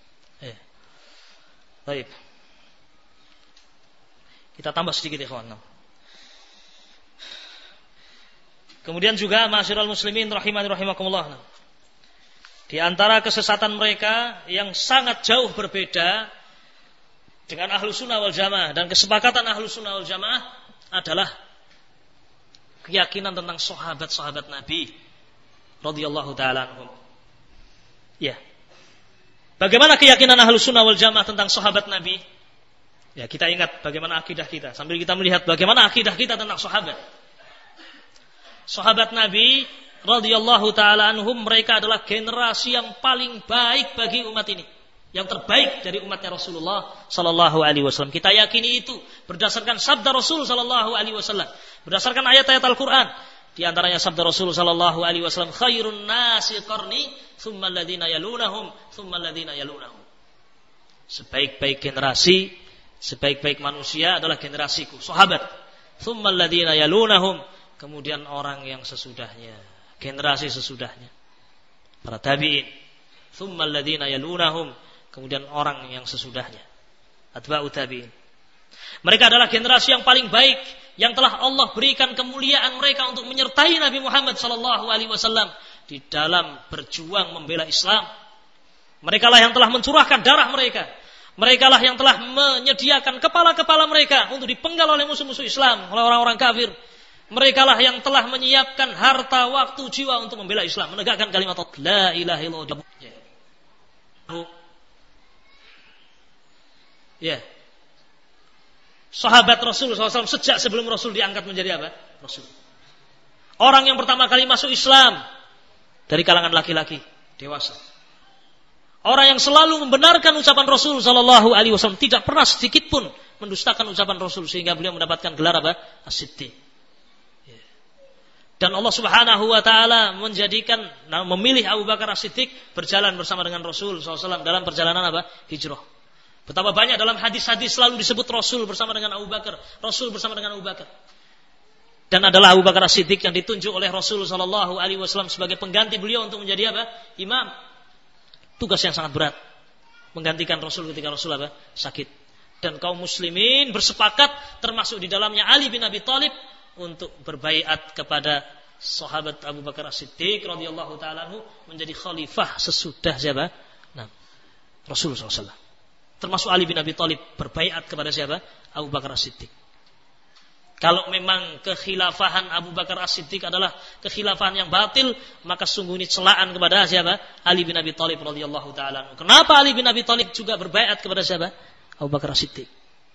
Baik. Kita tambah sedikit ya, kawan. Kemudian juga ma'asyiral muslimin rahimani rahimakumullah. Di antara kesesatan mereka yang sangat jauh berbeda dengan Ahlus Sunnah wal Jamaah, dan kesepakatan Ahlus Sunnah wal Jamaah adalah keyakinan tentang sahabat-sahabat Nabi radhiyallahu taala anhum. Ya. Bagaimana keyakinan Ahlus Sunnah wal Jamaah tentang sahabat Nabi? Ya, kita ingat bagaimana akidah kita sambil kita melihat bagaimana akidah kita tentang sahabat. Sahabat Nabi radhiyallahu taala anhum, mereka adalah generasi yang paling baik bagi umat ini. yang terbaik dari umatnya Rasulullah sallallahu alaihi wasallam. Kita yakini itu berdasarkan sabda Rasul sallallahu alaihi wasallam, berdasarkan ayat-ayat Al-Qur'an. Di antaranya sabda Rasul sallallahu alaihi wasallam, khairun nasi qarni, tsumma alladziina yalunahum, tsumma alladziina yalunahum. Sebaik-baik generasi, sebaik-baik manusia adalah generasiku, sahabat. Tsumma alladziina yalunahum, kemudian orang yang sesudahnya, generasi sesudahnya, para tabi'in. Tsumma alladziina yalunahum, kemudian orang yang sesudahnya, atba'u tabi'in. Mereka adalah generasi yang paling baik, yang telah Allah berikan kemuliaan mereka untuk menyertai Nabi Muhammad sallallahu alaihi wasallam di dalam berjuang membela Islam. Mereka lah yang telah mencurahkan darah mereka. Mereka lah yang telah menyediakan kepala-kepala mereka untuk dipenggal oleh musuh-musuh Islam, oleh orang-orang kafir. Mereka lah yang telah menyiapkan harta, waktu, jiwa untuk membela Islam, menegakkan kalimat la ilaha illallah. Ya. Sahabat Rasul SAW sejak sebelum Rasul diangkat menjadi apa? Rasul. Orang yang pertama kali masuk Islam dari kalangan laki-laki dewasa. Orang yang selalu membenarkan ucapan Rasul sallallahu alaihi wasallam, tidak pernah sedikit pun mendustakan ucapan Rasul, sehingga beliau mendapatkan gelar apa? As-Siddiq. Dan Allah Subhanahu wa taala memilih Abu Bakar As-Siddiq berjalan bersama dengan Rasul SAW dalam perjalanan apa? Hijrah. Betapa banyak dalam hadis-hadis selalu disebut Rasul bersama dengan Abu Bakar, Rasul bersama dengan Abu Bakar. Dan adalah Abu Bakar As-Siddiq yang ditunjuk oleh Rasul sallallahu alaihi wasallam sebagai pengganti beliau untuk menjadi apa? Imam. Tugas yang sangat berat, menggantikan Rasul ketika Rasul apa? Sakit. Dan kaum muslimin bersepakat, termasuk di dalamnya Ali bin Abi Thalib, untuk berbaiat kepada sahabat Abu Bakar As-Siddiq radhiyallahu taala anhu menjadi khalifah sesudah siapa? Rasul SAW. Termasuk Ali bin Abi Thalib berbaiat kepada siapa? Abu Bakar As-Siddiq. Kalau memang kekhilafahan Abu Bakar As-Siddiq adalah kekhilafahan yang batil, maka sungguh ini celaan kepada siapa? Ali bin Abi Thalib radhiyallahu taala anhu. Kenapa Ali bin Abi Thalib juga berbaiat kepada siapa? Abu Bakar As-Siddiq.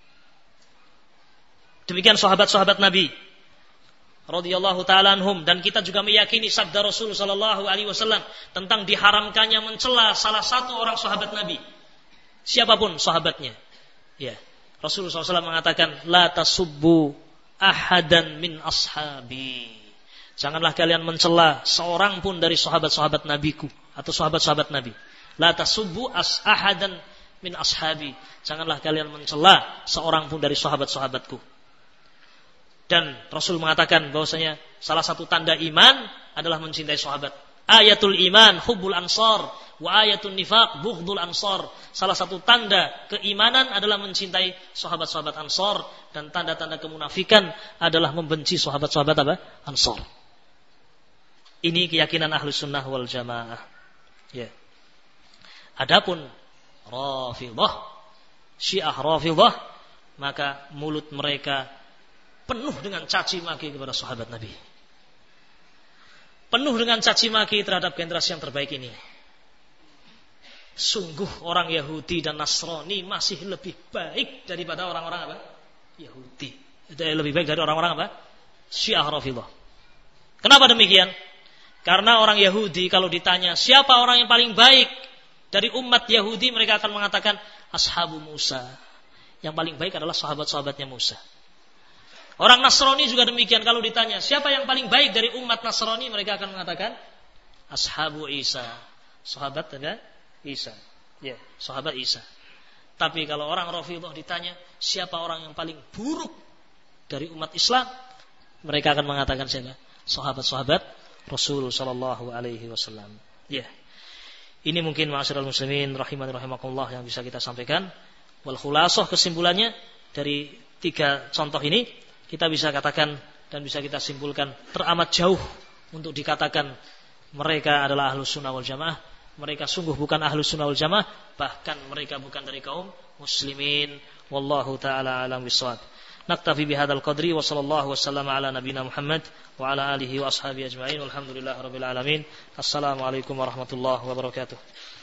Demikian sahabat-sahabat Nabi radhiyallahu taala anhum, dan kita juga meyakini sabda Rasul sallallahu alaihi wasallam tentang diharamkannya mencela salah satu orang sahabat Nabi, siapapun sahabatnya. Ya, Rasulullah SAW mengatakan, la tasubbu ahadan min ashabi. Janganlah kalian mencela seorang pun dari sahabat-sahabat Nabiku atau sahabat-sahabat Nabi. La tasubbu ahadan min ashabi. Janganlah kalian mencela seorang pun dari sahabat-sahabatku. Dan Rasul mengatakan bahwasanya salah satu tanda iman adalah mencintai sahabat. Ayatul iman hubbul ansar wa ayatul nifaq bughdul ansar. Salah satu tanda keimanan adalah mencintai sahabat-sahabat Ansar, dan tanda-tanda kemunafikan adalah membenci sahabat-sahabat apa? Ansar. Ini keyakinan Ahlus Sunnah wal Jamaah. Ya. Adapun Rafidhah, Syiah Rafidhah, maka mulut mereka penuh dengan caci maki kepada sahabat Nabi. Penuh dengan caci maki terhadap generasi yang terbaik ini. Sungguh orang Yahudi dan Nasrani masih lebih baik daripada orang-orang apa? Yahudi. Lebih baik dari orang-orang apa? Syiah Rafidhah. Kenapa demikian? Karena orang Yahudi kalau ditanya siapa orang yang paling baik dari umat Yahudi, mereka akan mengatakan ashabu Musa. Yang paling baik adalah sahabat-sahabatnya Musa. Orang Nasrani juga demikian, kalau ditanya siapa yang paling baik dari umat Nasrani, mereka akan mengatakan ashabu Isa. Sahabat ada Isa. Ya, sahabat Isa. Tapi kalau orang Rafidhah ditanya siapa orang yang paling buruk dari umat Islam, mereka akan mengatakan siapa? Sahabat-sahabat Rasul sallallahu alaihi wasallam. Ya. Ini mungkin ma'asyiral muslimin rahimani rahimakumullah yang bisa kita sampaikan. Wal khulasah, kesimpulannya dari 3 contoh ini kita bisa katakan dan bisa kita simpulkan teramat jauh untuk dikatakan mereka adalah Ahlus Sunnah wal Jamaah. Mereka sungguh bukan Ahlus Sunnah wal Jamaah, bahkan mereka bukan dari kaum muslimin. Wallahu taala alam bissawab. Naktafi bihadzal qadri wa sallallahu wasallam ala nabiyyina Muhammad wa ala alihi wa ashabihi ajma'in. Walhamdulillahirabbil alamin. Assalamualaikum warahmatullahi wabarakatuh.